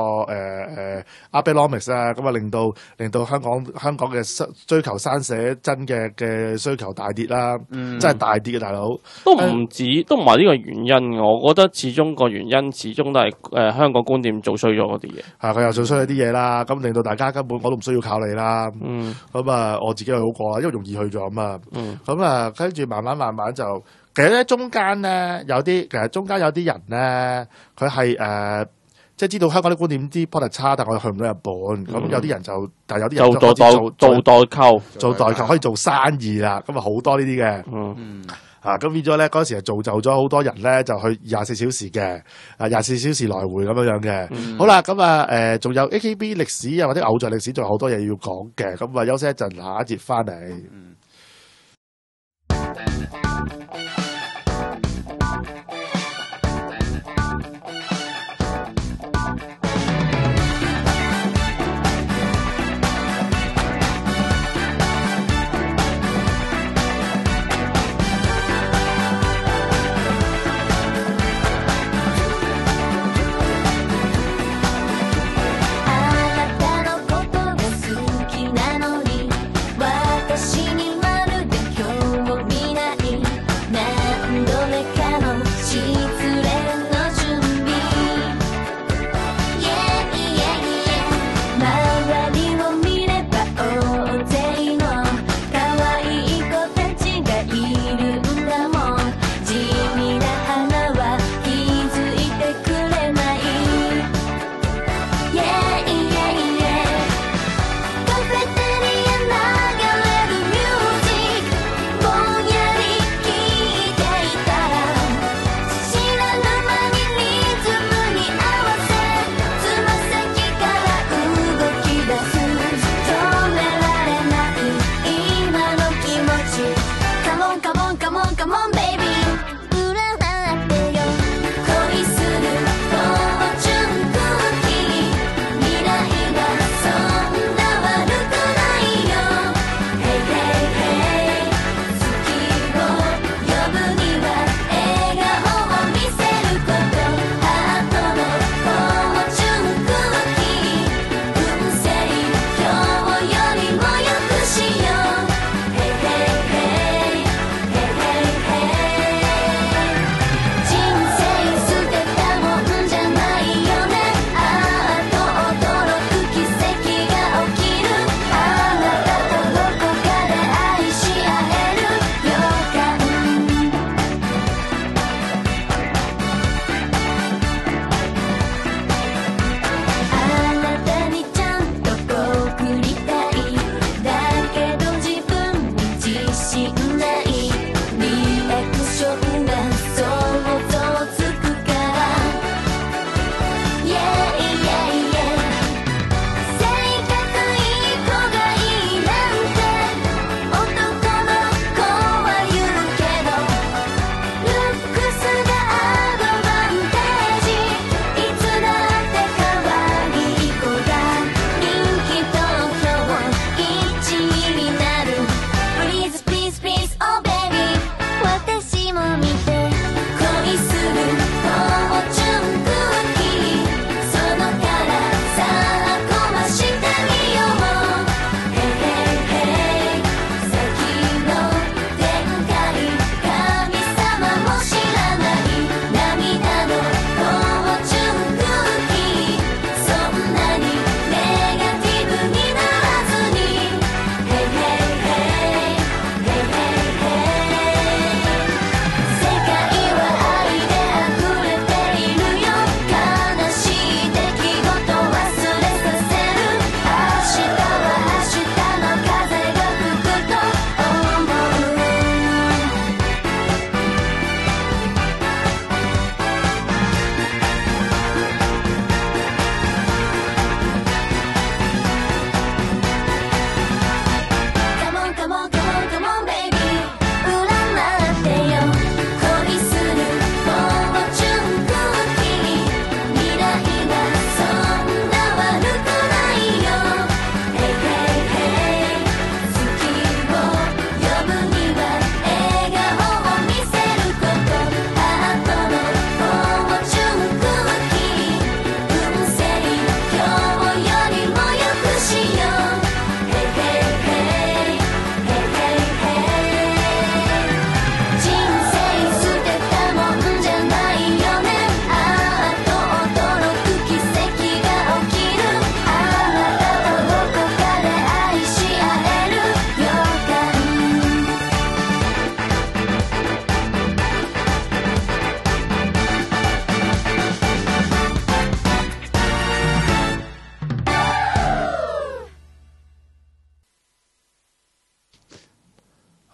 Abenomics 啊，咁啊令到香港嘅追求生寫真嘅需求大跌啦，真係大跌嘅大佬。都唔係呢個原因，我覺得始終個原因始終都係香港觀點做衰咗嗰啲嘢。係佢又做衰咗啲嘢啦，咁令到大家根本我都唔需要靠你啦。咁啊，我自己去好過啦，因為容易去咗啊嘛。咁啊，跟住慢慢就，其實咧中間有啲人咧，佢係即係知道香港啲觀點啲 product 差，但我去唔到日本。咁有啲人但係有啲人做代購可以做生意啦。咁啊好多呢啲嘅。咁變咗咧嗰時係造就咗好多人咧，就去24小時嘅，24小時來回咁樣嘅。好啦，咁啊仲有 AKB 歷史啊，或者偶像歷史，仲有好多嘢要講嘅。咁啊休息一陣，下一節翻嚟。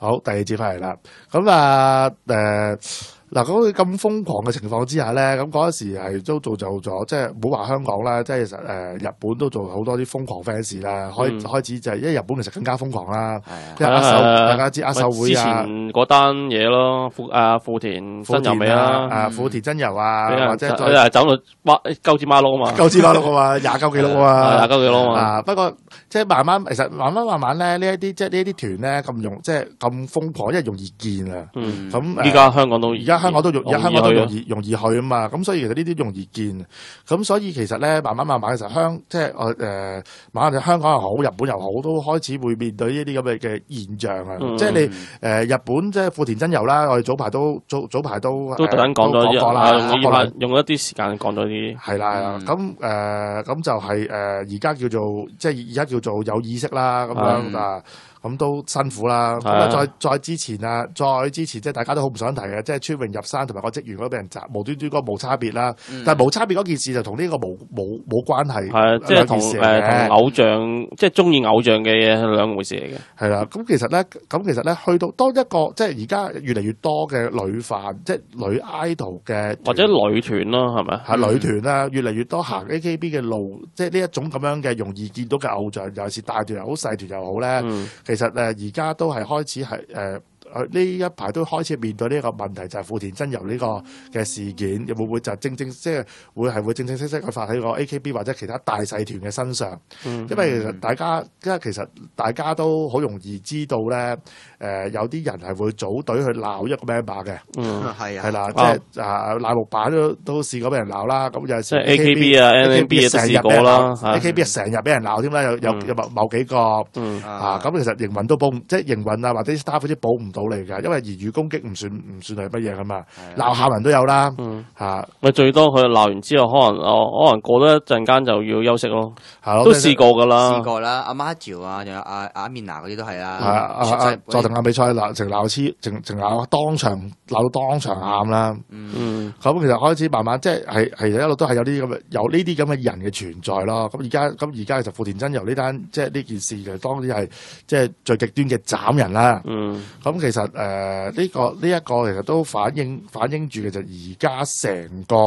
好，第二節翻嚟啦。咁啊嗱，嗰咁瘋狂嘅情況之下咧，咁嗰時係都造就咗，即係唔好話香港啦，即係其實日本都做好多啲瘋狂 fans 啦，開始就係因為日本其實更加瘋狂啦，即係大家知握手會啊，之前嗰單嘢咯，富田真由美啦， 富田真由啊，或者再走到鳩支馬碌啊嘛， 鳩支馬碌啊嘛，廿鳩幾碌啊嘛， 廿鳩幾碌啊嘛， 不過即係其實慢慢咧，呢一啲即係呢啲團咧即係咁瘋狂，因為容易見啊，咁依家香港都容易去啊嘛，咁所以其實呢啲容易見，咁所以其實咧慢慢嘅時候即係慢慢香港又好，日本又好，都開始會面對呢啲咁嘅現象啊！即係你日本即係富田真由啦，我哋早排都特登講咗啦， 用一啲時間講咗啲係啦，咁就係而家叫做有意識啦，咁樣啊。咁都辛苦啦，咁啊再之前即係大家都好唔想提嘅，即係川榮入山同埋個職員嗰俾人襲，無端端嗰個冇差別啦。但係冇差別嗰件事就同呢個冇關係，係即係同偶像，即係中意偶像嘅嘢係兩回事嚟嘅。 係啦，咁其實咧去到當一個即係而家越嚟越多嘅女飯，即係女 idol 嘅或者女團咯，係咪？ 係女團啦，越嚟越多行 AKB 嘅路，即係呢一種咁樣嘅容易見到嘅偶像，尤其是大團又好細團又好咧。其實而家都係開始係呢一排都開始面對呢個問題，就係富田真由呢個嘅事件，會唔會就正即係會正式去發喺個 AKB 或者其他大細團嘅身上？因為其實大家都好容易知道咧，有啲人係會組隊去鬧一個 member 嘅，係啦，即係賴木板都試過俾人鬧啦。咁有時 AKB 啊 NMB 都試過啦 ，AKB 成日俾人鬧添啦，有某幾個咁其實營運都即係營運啊或者 staff 嗰啲保唔到嚟㗎，因為言語攻擊唔算係乜嘢㗎嘛，鬧下人都有啦， 咪最多佢鬧完之後，可能過咗一陣間就要休息咯，都試過㗎啦， 試過啦，阿 Marjo 啊，仲有阿 Mina 嗰啲都係啦， 佐藤亞美賽鬧成鬧當場鬧到當場喊啦，咁其實開始慢慢即係一路都係有呢啲咁嘅人嘅存在咯，咁而家其實富田真由呢單即係呢件事就當然係即係最極端嘅斬人啦，咁其實呢一個其實都反映住其實而家成個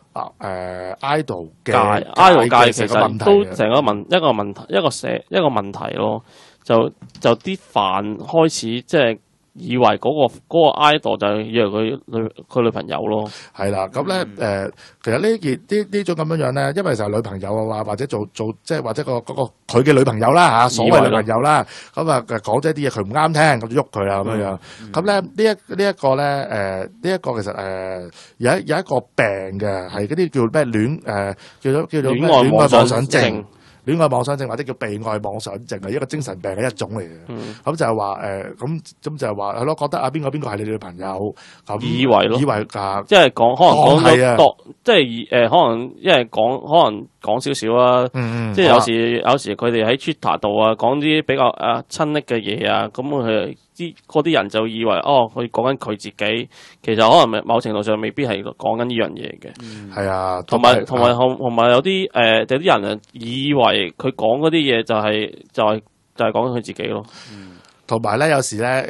idol 界其實都成一個問題咯，就啲飯開始即係以為嗰個 idol 就係以為佢女朋友咯， 係啦，咁咧其實呢種咁樣咧，因為就係女朋友啊，或者做即係或者佢嘅女朋友啦嚇，所謂女朋友啦，咁啊講咗啲嘢佢唔啱聽，咁就喐佢啦咁樣。咁咧呢一個咧呢一個其實有一個病嘅係嗰啲叫咩叫做戀愛妄想症。戀愛妄想症或者叫被愛妄想症係一個精神病嘅一種嚟嘅，咁就係話咁就係話係咯，覺得邊個係你女朋友咁以為咯，即係講可能講得多，即係可能因為可能講少少啦，即係有時佢哋喺 Twitter 度啊講啲比較親昵嘅嘢啊，咁佢嗰啲人就以為佢講緊佢自己，其實可能某程度上未必係講緊呢樣嘢嘅， 係啊， 同埋有啲有啲人以為佢講嗰啲嘢就係講緊佢自己咯。 同埋咧，有時咧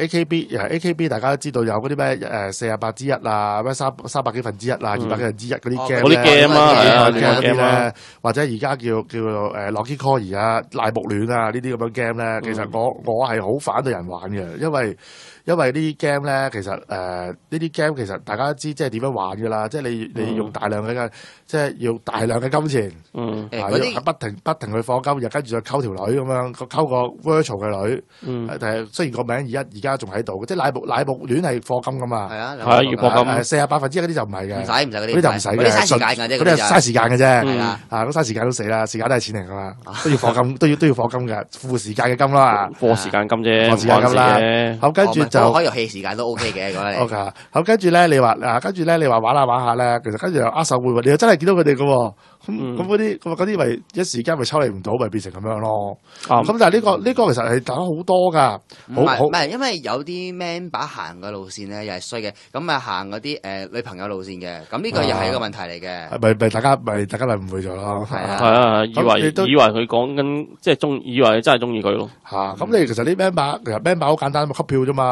AKB 大家都知道有嗰啲咩48+1啊，咩300幾分之一啊，200幾分之一嗰啲 game 嗰啲 game 啊， 嗰啲咧，或者而家叫做Lucky Coin 啊、賴木戀啊呢啲咁樣 game 咧，其實我係好反對人玩嘅，因為呢啲 game 咧，其實呢啲 game 其實大家都知即係點樣玩㗎啦，即係你用大量嘅即係要大量嘅金錢，不停去放金，又跟住再溝條女咁樣，溝個 virtual 嘅女，雖然個名而家仲喺度，即係賴木戀係課金噶嘛，係啊，要課金 ，48%嗰啲就唔係嘅， 唔使嗰啲就唔使嘅， 嘥時間嘅啫， 嗰啲係嘥時間嘅啫， 係啦， 咁嘥時間都死啦，時間都係錢嚟噶嘛，都要課金，都要課金嘅，付時間嘅金啦， 課時間金啫， 課時間金啦，好跟住就可以遊戲時間都 OK 嘅，講嚟。 OK，好跟住咧，你話玩下咧，其實跟住又握手會，你又真係見到佢哋嘅喎。咁嗰啲咪一時間咪抽離唔到，咪變成咁樣咯。咁但係呢個其實係打好多噶， 唔係因為有啲 member 行嘅路線咧又係衰嘅，咁啊行嗰啲女朋友路線嘅，咁呢個又係一個問題嚟嘅。 咪大家咪誤會咗咯。 係啊，以為佢講緊即係以為真係中意佢咯。 咁你其實啲 member 好簡單，咪吸票啫嘛。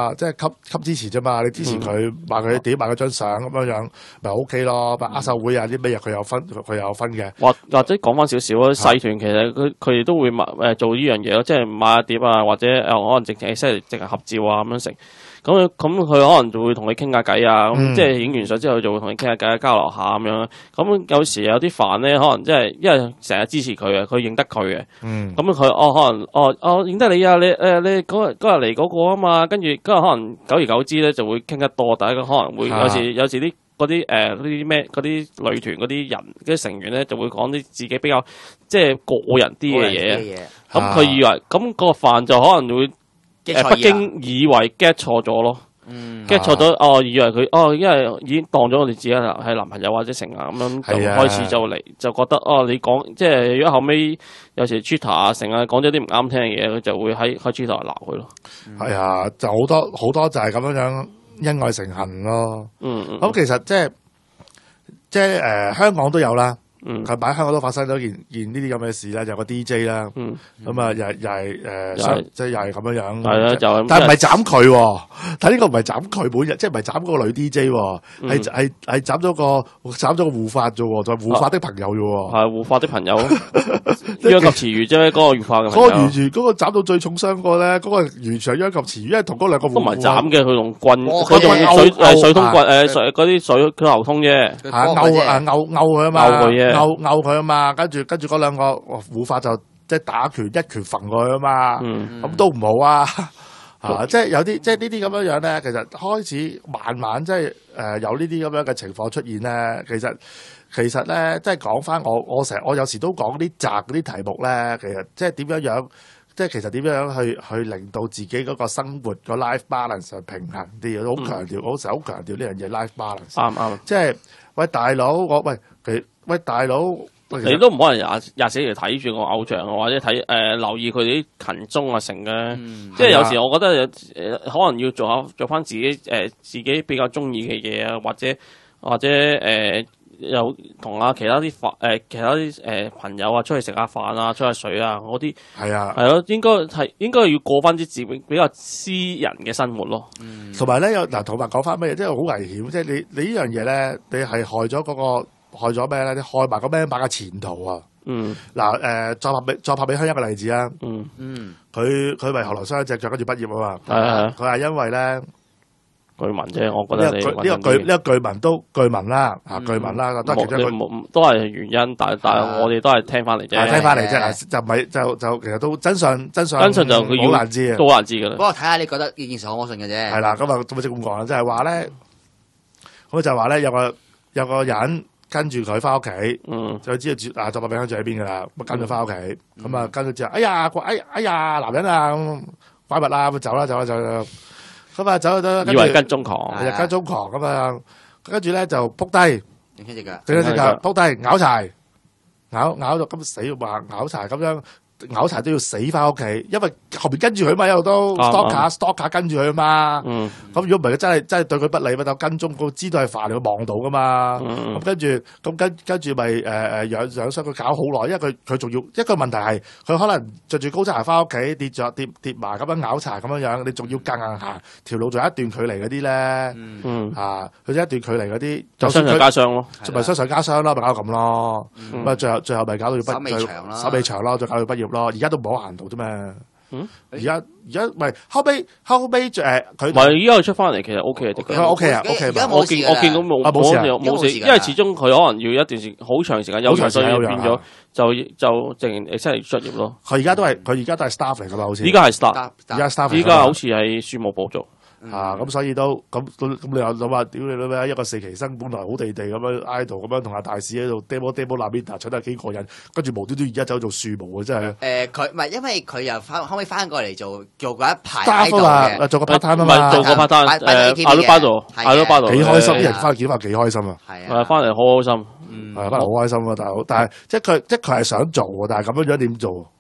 嘛，即係給支持啫嘛。你支持佢，話佢點，話佢張相咁樣，咪 OK 咯。握手會啊啲咩嘢佢有分嘅。或者講翻少少啊，細團其實佢哋都會做呢樣嘢咯，即係買下碟啊，或者可能直情係合照啊咁樣成。咁佢可能就會同你傾下偈啊，即係影完相之後就會同你傾下偈，交流下咁樣。咁有時有啲煩咧，可能即係因為成日支持佢嘅，佢認得佢嘅。咁佢可能認得你啊，你嗰日嚟嗰個啊嘛，跟住可能久而久之咧就會傾得多，大家可能會有時啲嗰啲咩嗰啲女團嗰啲人嗰啲成員咧就會講啲自己比較即係個人啲嘅嘢。咁佢以為咁個飯就可能會。不經以為 get 錯咗咯，get 錯咗以為佢因為已經當咗我哋自己係男朋友或者成啊咁樣，就開始就嚟就覺得你講即係如果後尾有時 Twitter 啊成啊講咗啲唔啱聽嘅嘢，佢就會喺 Twitter 鬧佢咯。 係啊，就好多就係咁樣恩愛成恨咯。咁其實即係香港都有啦。近排香港都發生咗件呢啲咁嘅事啦，有個 DJ 啦，咁啊又係即係又係咁樣，係啊，就但係唔係斬佢，但係呢個唔係斬佢本人，即係唔係斬嗰個女 DJ，係斬咗個護法啫，就係護法的朋友啫， 係護法的朋友，殃及池魚啫，嗰個護法嘅朋友， 嗰個斬到最重傷個咧，嗰個完全係殃及池魚，因為同嗰兩個都唔係斬嘅，佢用棍，佢用水通棍，嗰啲水佢流通啫， 勾佢啊嘛， 勾佢啫。 勾佢啊嘛，跟住嗰兩個護法就即係打拳一拳揈佢啊嘛，咁都唔好啊，即係有啲即係呢啲咁樣咧，其實開始慢慢即係有呢啲咁樣嘅情況出現咧，其實咧即係講翻我有時都講啲宅嗰啲題目咧，其實即係點樣，即係其實點樣去令到自己嗰個生活個 life balance 平衡啲，我好強調，我成日好強調呢樣嘢 life balance， 啱， 即係喂大佬喂大佬， 你都唔可能廿四條睇住個偶像或者睇留意佢哋啲勤蹤啊成嘅，即係有時我覺得可能要做翻自己比較中意嘅嘢啊，或者有同其他啲朋友啊出去食下飯啊，吹下水啊嗰啲係咯，應該要過翻啲自己比較私人嘅生活咯。 同埋咧同埋講翻咩嘢，即係好危險，即係你呢樣嘢咧，你係害咗咩咧？你害埋個 member 嘅前途啊！再拍俾香一個例子啊！佢咪後來傷咗隻腳，跟住畢業啊嘛。佢係因為咧據聞啫，我覺得呢個據聞都據聞啦，據聞啦，都係其中一個都係原因，但係我哋都係聽翻嚟啫， 聽翻嚟啫，就唔係就其實都真相就好難知啊， 都好難知㗎啦。 不過睇下你覺得呢件事可唔可信嘅啫。 係啦，咁啊咁咁講啦，即係話咧，咁就話咧有個人。跟住佢翻屋企，就知道作品餅住喺邊噶啦，咁跟住翻屋企，咁啊跟住之後，哎呀，男人啊，怪物啦，咁走啦，咁啊走， 以為跟蹤狂， 跟蹤狂咁啊，跟住咧就撲低，整隻腳，撲低咬柴，咬到咁死話咬柴咁樣。咬柴都要死翻屋企，因為後邊跟住佢嘛，一路都 stalker 跟住佢啊嘛。咁如果唔係佢真係對佢不利，咪就跟蹤，佢知道係煩，佢望到噶嘛。咁跟住咪養傷佢搞好耐，因為佢仲要一個問題係佢可能着住高踭鞋翻屋企跌埋咁樣咬柴咁樣，你仲要夾硬行條路仲有一段距離嗰啲咧。佢一段距離嗰啲就傷上加傷咯， 咪傷上加傷咯，咪搞到咁咯。咁啊最後咪搞到要手尾長咯，再搞到畢業。而家都冇行到啫嘛。而家唔係後尾佢唔係依家佢出翻嚟，其實 O K 嘅 ，OK 啊， 我見到冇事，因為始終佢可能要一段好長時間休息，所以變咗就淨係出嚟出業咯。 佢而家都係 staff 嚟噶嘛，好似依家係 staff，依家好似係樹木部族。 咁所以都咁你又諗下，屌你老味，一個4期生本來好地地咁樣 idol 咁樣同阿大使喺度 demo Lamita 搶得幾過癮，跟住無端端而家走做樹模啊，真係。佢唔係因為佢又可唔可以翻過嚟做過一排 idol 嘅， 做個 part time 啊嘛， 做個 part time。阿魯巴度， 幾開心，啲人翻去見翻幾開心啊！ 係翻嚟好開心。 翻嚟好開心啊！但係即係佢係想做，但係咁樣點做？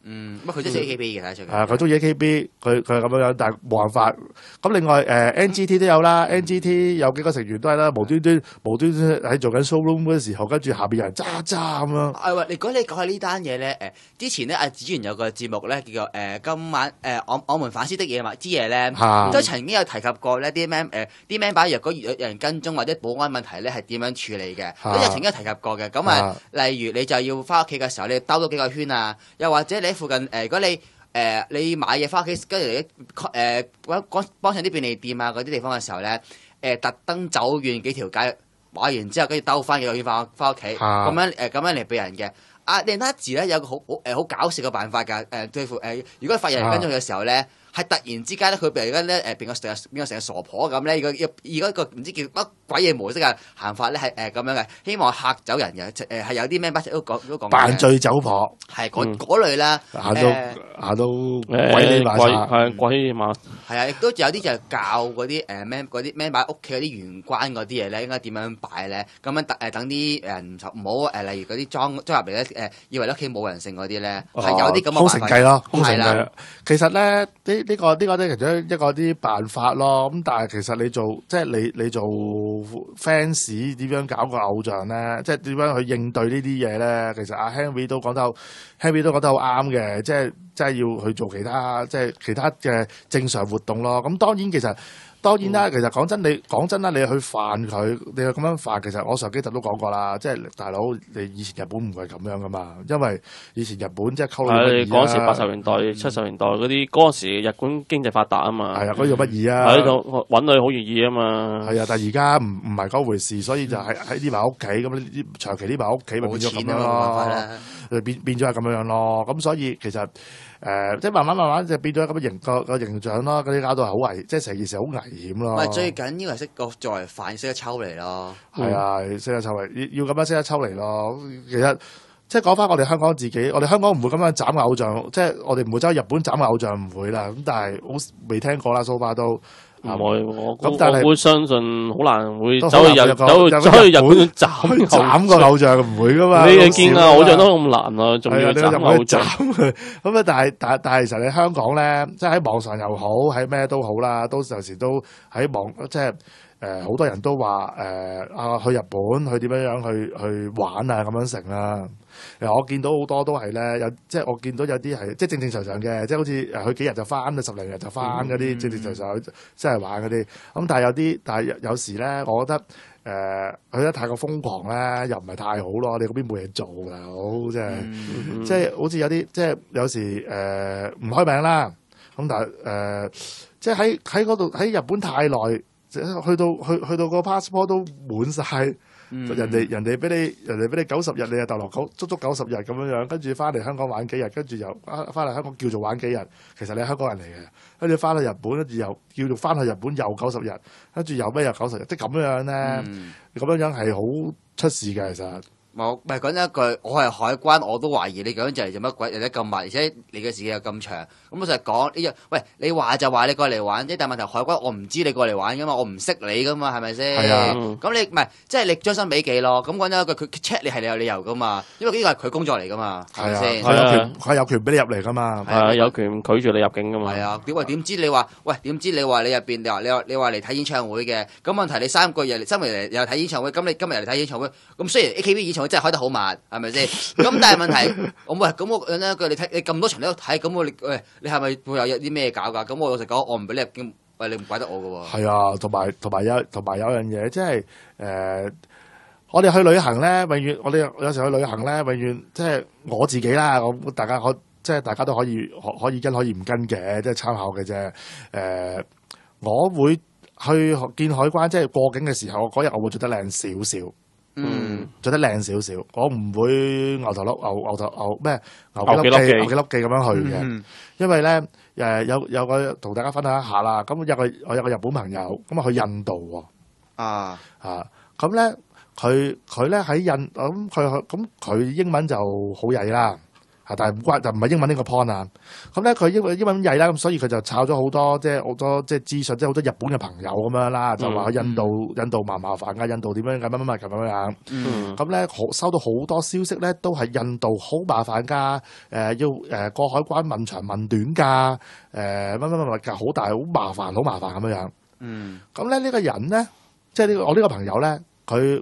乜佢都中意 AKB 嘅，睇出佢中意 AKB，佢係咁樣，但係冇辦法。咁另外NGT 都有啦，NGT 有幾個成員都係啦，無端端喺做緊 showroom 嗰時候，跟住下邊有人揸咁樣。 喂，如果你講下呢單嘢咧，之前咧阿子源有個節目咧叫做今晚我們反思的嘢嘛之夜咧，都曾經有提及過呢啲啲 member 若果有人跟蹤或者保安問題咧係點樣處理嘅，都有曾經有提及過嘅。咁例如你就要翻屋企嘅時候，你兜多幾個圈啊，又或者你喺附近如果你買嘢翻屋企，跟住你幫襯啲便利店啊嗰啲地方嘅時候咧，特登走遠幾條街買完之後，跟住兜翻幾個圈翻屋企，咁樣嚟俾人嘅。Lenazi 咧有個好搞笑嘅辦法㗎，對付如果發現人跟蹤嘅時候咧。係突然之間咧，佢而家咧變個成個傻婆咁咧，而家個唔知叫乜鬼嘢模式嘅行法咧，係咁樣嘅，希望嚇走人嘅，係有啲咩都講扮醉酒婆， 係嗰類啦， 行到鬼你馬係鬼馬， 係啊，亦都有啲就係教嗰啲咩擺屋企嗰啲玄關嗰啲嘢咧，應該點樣擺咧？咁樣等啲人唔好例如嗰啲裝入嚟咧以為你屋企冇人性嗰啲咧，係有啲咁嘅空城計咯，空城計。其實咧呢個咧其中一個啲辦法咯，咁但係其實你做 fans 點樣搞個偶像咧，即係點樣去應對呢啲嘢咧？其實阿 Henry 都講得好啱嘅，即係要去做其他嘅正常活動咯。咁當然啦，其實講真啦，你去犯佢，你咁樣犯，其實我上幾集都講過啦，即係大佬，你以前日本唔係咁樣噶嘛，因為以前日本即係溝女不易啊。 嗰時80年代、70年代嗰啲，嗰時日本經濟發達啊嘛。 係啊，嗰樣不易啊。 喺度揾女好容易啊嘛。 係啊，但係而家唔係嗰回事，所以就喺匿埋屋企咁，長期匿埋屋企咪變咗咁樣咯。變咗係咁樣咯。咁所以其實即係慢慢就變咗咁嘅個形象咯。嗰啲搞到係好危，即係成件事好危險咯。 最緊要係識個作為犯識得抽離咯。 係啊，識得抽離，要咁樣識得抽離咯。其實即係講翻我哋香港自己，我哋香港唔會咁樣斬偶像，即係我哋唔會走去日本斬偶像，唔會啦。咁但係好未聽過啦，so far都。 唔會，我會相信好難會走去日本斬個偶像，唔會噶嘛。 你見啊，偶像都咁難啊，仲要斬偶像。 咁啊，但係其實你香港咧，即係喺網上又好，喺咩都好啦，都有時都喺網，即係好多人都話去日本去點樣去玩啊咁樣成啦。我見到好多都係咧，即係我見到有啲係即係正常嘅，即係好似去幾日就翻，10零日就翻嗰啲正常即係玩嗰啲。咁但係有時咧，我覺得去得太過瘋狂咧，又唔係太好咯。你嗰邊冇嘢做啦，即係好似有啲即係有時唔開名啦。咁但係即係喺嗰度喺日本太耐，去到個 passport 都滿晒。人哋俾你90日，你又逗留足足90日咁樣，跟住翻嚟香港玩幾日，跟住又翻嚟香港叫做玩幾日，其實你係香港人嚟嘅，跟住翻去日本，跟住又叫做翻去日本又90日，跟住又咩又90日，即係咁樣咧，咁樣係好出事嘅其實。 我唔係講一句，我係海關，我都懷疑你咁樣就嚟做乜鬼，嚟得咁密，而且你嘅時間又咁長。咁我就講呢樣，喂，你話就話你過嚟玩，但係問題海關我唔知你過嚟玩噶嘛，我唔識你噶嘛，係咪先？係啊。咁你唔係即係你將心比己咯。咁講咗一句，佢 check 你係你有理由噶嘛，因為呢個係佢工作嚟噶嘛，係咪先？ 佢有權俾你入嚟噶嘛。 係啊，有權拒絕你入境噶嘛。 係啊。點知你話你入邊你話嚟睇演唱會嘅？咁問題你3個月嚟又睇演唱會，咁你今日嚟睇演唱會，咁雖然 AKB 演唱會真係開得好慢，係咪先？咁但係問題，我講一句，你睇你咁多場你都睇，咁你係咪會有啲咩搞㗎？咁我老實講，我唔俾你入境，你唔怪得我㗎喎。係啊， 同埋有樣嘢，即係我哋去旅行咧，永遠我哋有時去旅行咧，永遠即係我自己啦，大家都可以跟可以唔跟嘅，即係參考嘅啫。我會去見海關，即係過境嘅時候，嗰日我會着得靚少少。着得靚少少，我唔會牛幾粒記咁樣去嘅，因為咧有個同大家分享一下啦。咁我有個日本朋友，咁去印度喎，咁咧佢咧喺佢英文就好曳啦， 但係唔關就唔係英文呢個 point 啊。咁咧佢英文曳啦，咁所以佢就炒咗好多即係資訊，即係好多日本嘅朋友咁樣啦，就話印度麻煩㗎，印度點樣咁樣。咁咧收到好多消息咧，都係印度好麻煩㗎，要過海關問長問短㗎，乜㗎，好大好麻煩咁樣。咁咧呢個人咧，即係我呢個朋友咧，佢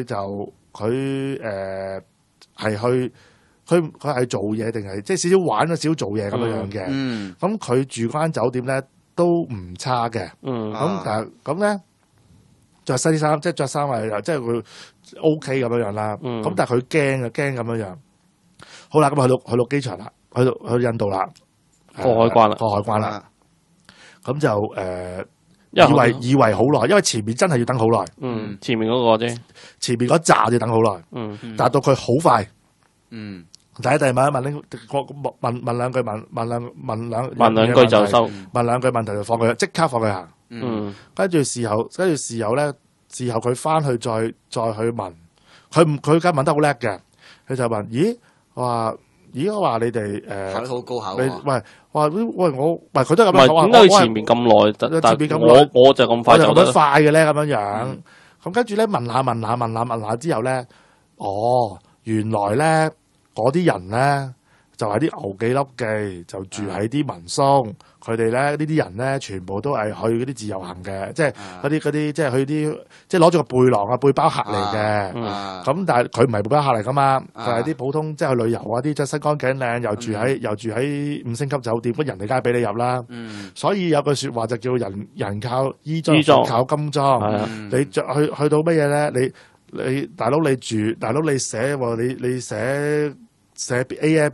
係佢係做嘢定係即係少少玩少少做嘢咁樣嘅。咁佢住間酒店咧都唔差嘅。咁但係咁咧着西衫，即係着衫係即係佢 OK 咁樣啦。咁但係佢驚咁樣。好啦，咁去到機場啦，去印度啦， 過海關啦。 咁就以為好耐，因為前面真係要等好耐。 前面嗰個啫， 前面嗰扎要等好耐。但係到佢好快。第一問兩句問兩句就收，問兩句問題就放佢，即刻放佢行。跟住事後佢翻去再去問，佢梗係問得好叻嘅，佢就問：我話你哋考得好高考。 佢都咁樣講。 點解佢前面咁耐？但係我就咁快就咁快嘅咧，咁樣。咁跟住咧問下之後咧，原來咧。嗰啲人咧就係啲牛記笠記，就住喺啲民宿。佢哋咧呢啲人咧，全部都係去嗰啲自由行嘅，即係嗰啲即係去啲即係攞住個背囊啊、背包客嚟嘅。咁但係佢唔係背包客嚟噶嘛，佢係啲普通即係去旅遊啊，啲即係身乾頸靚，又住喺5星級酒店，咁人哋梗係俾你入啦。所以有句説話就叫人靠衣裝，佛靠金裝。你着去到乜嘢咧？你大佬你寫你寫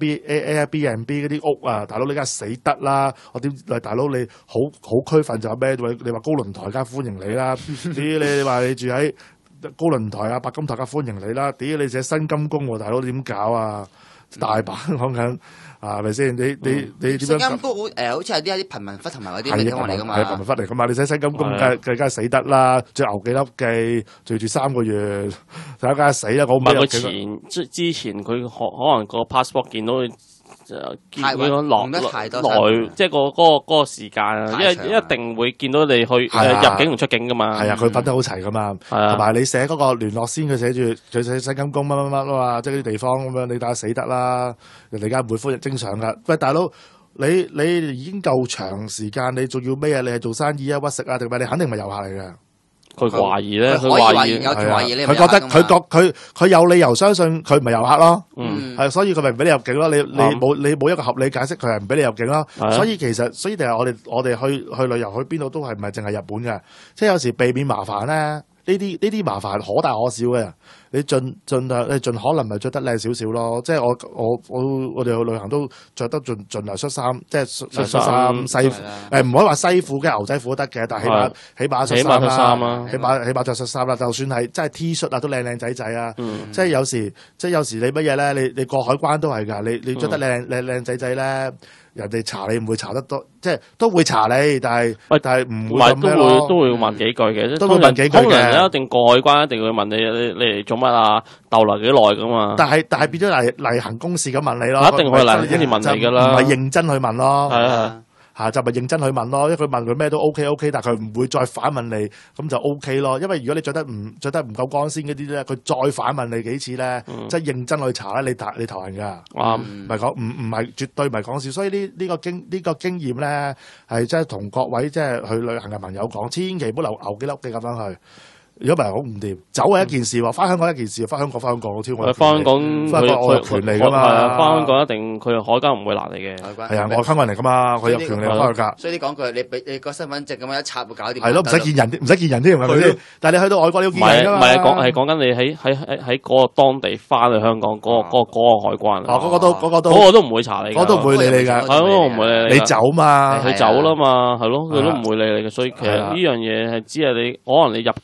Airbnb 嗰啲屋啊，大佬你梗係死得啦！我點大佬你好區分就係咩？你話高輪台梗係歡迎你啦！你話你住喺高輪台啊、白金台梗係歡迎你啦！你寫新金宮喎，大佬點搞啊？大把講緊係咪先？你點樣？ 新金宮好似係啲貧民窟同埋嗰啲地方嚟㗎嘛？ 係貧民窟嚟㗎嘛？你寫新金宮梗係死得啦！着牛記笠記住3個月，大家梗係死啦！我唔係佢之前佢可能個 passport 見到見到落來，即係嗰個時間啊，因為一定會見到你去入境同出境㗎嘛。 係啊，佢分得好齊㗎嘛。同埋你寫嗰個聯絡先，佢寫新金宮乜啊嘛，即係啲地方咁樣，你打死得啦！人哋梗係唔會歡迎正常㗎。喂，大佬，你已經夠長時間，你仲要咩啊？你係做生意啊、屈食啊，定係你肯定唔係遊客嚟㗎？ 佢懷疑咧，佢懷疑佢覺得佢有理由相信佢唔係遊客咯，係所以佢咪唔俾你入境咯。你冇一個合理解釋，佢係唔俾你入境咯。所以其實所以我哋去旅遊去邊度都係唔係淨係日本嘅，即係有時避免麻煩咧。呢啲麻煩可大可小嘅，你盡可能咪着得靚少少咯。即係我哋去旅行都着得盡量恤衫，即係恤衫西褲，唔可以話西褲嘅牛仔褲都得嘅，但係起碼恤衫啦，起碼着恤衫啦。就算係真係 T 恤啊，都靚仔啊。即係有時你乜嘢咧？你過海關都係㗎，你着得靚仔咧。人哋查你唔會查得多，即係都會查你，但係唔會咁樣咯。 都會問幾句嘅， 都會問幾句嘅。 通常一定過海關，一定會問你嚟做乜啊？逗留幾耐噶嘛？ 但係變咗例行公事咁問你咯。 一定會嚟跟住問你噶啦， 唔係認真去問咯。 係啊。 就咪認真去問咯，因為佢問佢咩都 OK， 但係佢唔會再反問你，咁就 OK 咯。因為如果你着得唔夠光鮮嗰啲咧，佢再反問你幾次咧，即係認真去查咧，你頭痕㗎。唔係講唔係絕對唔係講笑，所以呢個經驗咧係即係同各位即係去旅行嘅朋友講，千祈唔好留牛記笠記咁樣去。如果唔係好唔掂，走係一件事喎，翻香港一件事，翻香港我挑我。 翻香港我有權利㗎嘛， 翻香港一定佢海關唔會攔你嘅。 係啊，我香港人嚟㗎嘛，佢有權利翻去㗎。 所以你講句，你個身份證咁樣一插就搞掂。 係咯，唔使見人添，係咪先？但係你去到外國你要見人㗎嘛。 唔係講緊你喺嗰個當地翻去香港嗰個海關。 嗰個都唔會查你。 嗰都唔會理你㗎。 係咯，唔會理你。 你走嘛， 佢走啦嘛，係咯，佢都唔會理你嘅。所以其實呢樣嘢係只係你可能你入境嗰時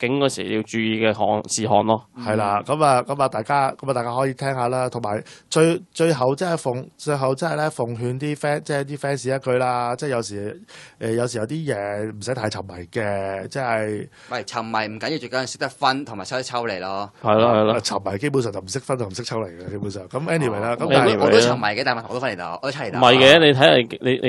要注意嘅事項咯。 係啦，咁啊，大家可以聽下啦。同埋最後真係奉勸啲 fans， 即係啲 fans 一句啦，即係有時有啲嘢唔使太沉迷嘅，即係喂沉迷唔緊要，最緊要識得分同埋識得抽離咯。 係咯， 沉迷基本上就唔識分就唔識抽離嘅，基本上。咁 anyway 啦，咁我都沉迷嘅，但係我都分離到，我都抽離到。 唔係嘅，你睇下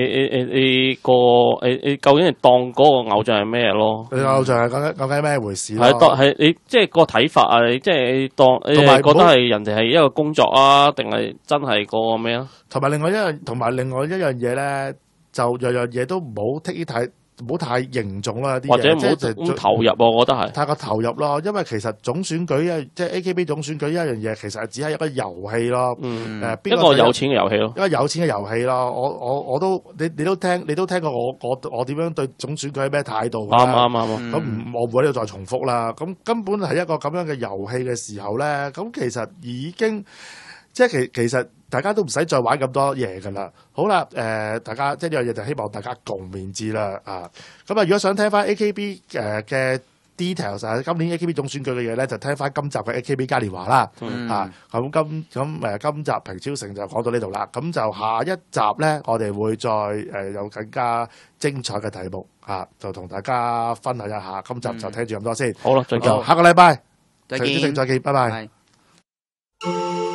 你究竟係當嗰個偶像係咩咯？ 你偶像係講緊咩回事？ 係你即係個睇法啊！你即係當你係覺得係人哋係一個工作啊，定係真係個咩啊？ 同埋另外一樣嘢咧，就樣樣嘢都唔好太凝重啦，啲嘢或者唔好咁投入，我覺得係太過投入咯。因為其實總選舉即係 AKB 總選舉一樣嘢，其實只係一個遊戲咯。 一個有錢嘅遊戲咯， 一個有錢嘅遊戲咯。我都你都聽過我點樣對總選舉係咩態度？ 啱。 咁我唔會喺度再重複啦。咁根本係一個咁樣嘅遊戲嘅時候咧，咁其實已經即係其實大家都唔使再玩咁多嘢噶啦。好啦，大家即係呢樣嘢就希望大家共勉之啦。咁如果想聽翻 AKB 嘅 details 今年 AKB 總選舉嘅嘢咧，就聽翻今集嘅 AKB 嘉年華啦。咁今集平超成就講到呢度啦。咁就下一集咧，我哋會再有更加精彩嘅題目就同大家分享一下。今集就聽住咁多先。 好啦，再見。 下個禮拜再見， 再見，拜拜。